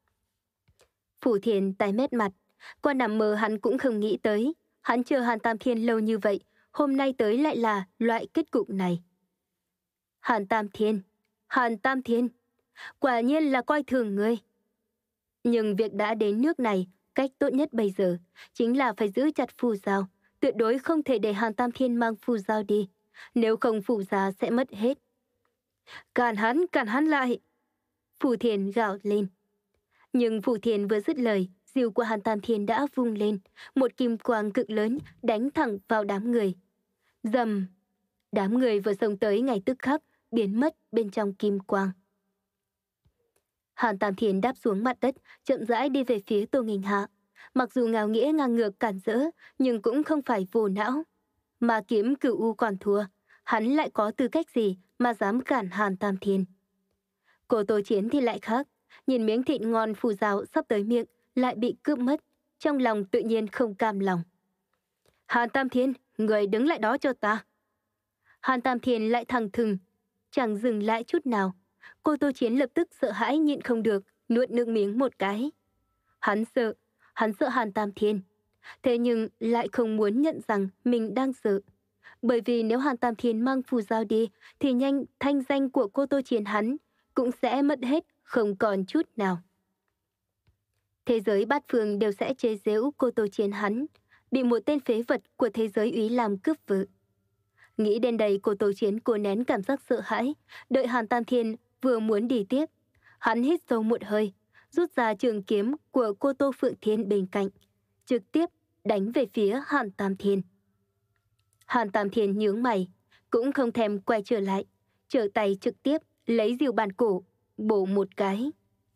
Phủ Thiền tái mét mặt, qua nằm mơ hắn cũng không nghĩ tới. Hắn chờ Hàn Tam Thiên lâu như vậy, hôm nay tới lại là loại kết cục này. Hàn Tam Thiên, Hàn Tam Thiên, quả nhiên là coi thường ngươi. Nhưng việc đã đến nước này, cách tốt nhất bây giờ chính là phải giữ chặt phù giao, tuyệt đối không thể để Hàn Tam Thiên mang phù giao đi, nếu không phù gia sẽ mất hết. Cản hắn, cản hắn lại! Phù Thiền gào lên. Nhưng Phù Thiền vừa dứt lời, diều của Hàn Tam Thiên đã vung lên, một kim quang cực lớn đánh thẳng vào đám người. Rầm! Đám người vừa xông tới ngay tức khắc biến mất bên trong kim quang. Hàn Tam Thiên đáp xuống mặt đất, chậm rãi đi về phía Tô Nghinh Hạ. Mặc dù ngạo nghĩa ngang ngược cản rỡ, nhưng cũng không phải vô não. Mà kiếm cửu u còn thua, hắn lại có tư cách gì mà dám cản Hàn Tam Thiên? Cô Tô Chiến thì lại khác, nhìn miếng thịt ngon phù giao sắp tới miệng lại bị cướp mất, trong lòng tự nhiên không cam lòng. Hàn Tam Thiên, người đứng lại đó cho ta. Hàn Tam Thiên lại thẳng thừng, chẳng dừng lại chút nào. Cô Tô Chiến lập tức sợ hãi nhịn không được, nuốt nước miếng một cái. Hắn sợ, hắn sợ Hàn Tam Thiên. Thế nhưng lại không muốn nhận rằng mình đang sợ. Bởi vì nếu Hàn Tam Thiên mang phù giao đi, thì nhanh thanh danh của cô Tô Chiến hắn cũng sẽ mất hết, không còn chút nào. Thế giới bát phương đều sẽ chế giễu cô Tô Chiến hắn, bị một tên phế vật của thế giới úy làm cướp vợ. Nghĩ đến đây, cô Tô Chiến cố nén cảm giác sợ hãi, đợi Hàn Tam Thiên vừa muốn đi tiếp. Hắn hít sâu một hơi, rút ra trường kiếm của cô Tô Phượng Thiên bên cạnh, trực tiếp đánh về phía Hàn Tam Thiên. Hàn Tam Thiên nhướng mày, cũng không thèm quay trở lại, trở tay trực tiếp lấy rìu bàn cổ, bổ một cái.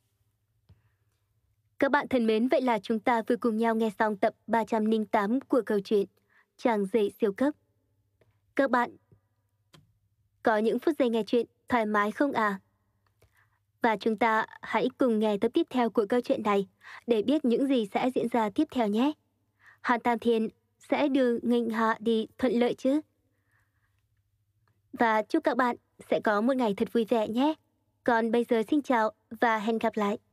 Các bạn thân mến, vậy là chúng ta vừa cùng nhau nghe xong tập ba trăm lẻ tám của câu chuyện Chàng rể siêu cấp. Các bạn có những phút giây nghe chuyện thoải mái không à? Và chúng ta hãy cùng nghe tập tiếp theo của câu chuyện này để biết những gì sẽ diễn ra tiếp theo nhé. Hàn Tam Thiên sẽ đưa Nghênh Hạ đi thuận lợi chứ? Và chúc các bạn sẽ có một ngày thật vui vẻ nhé. Còn bây giờ xin chào và hẹn gặp lại.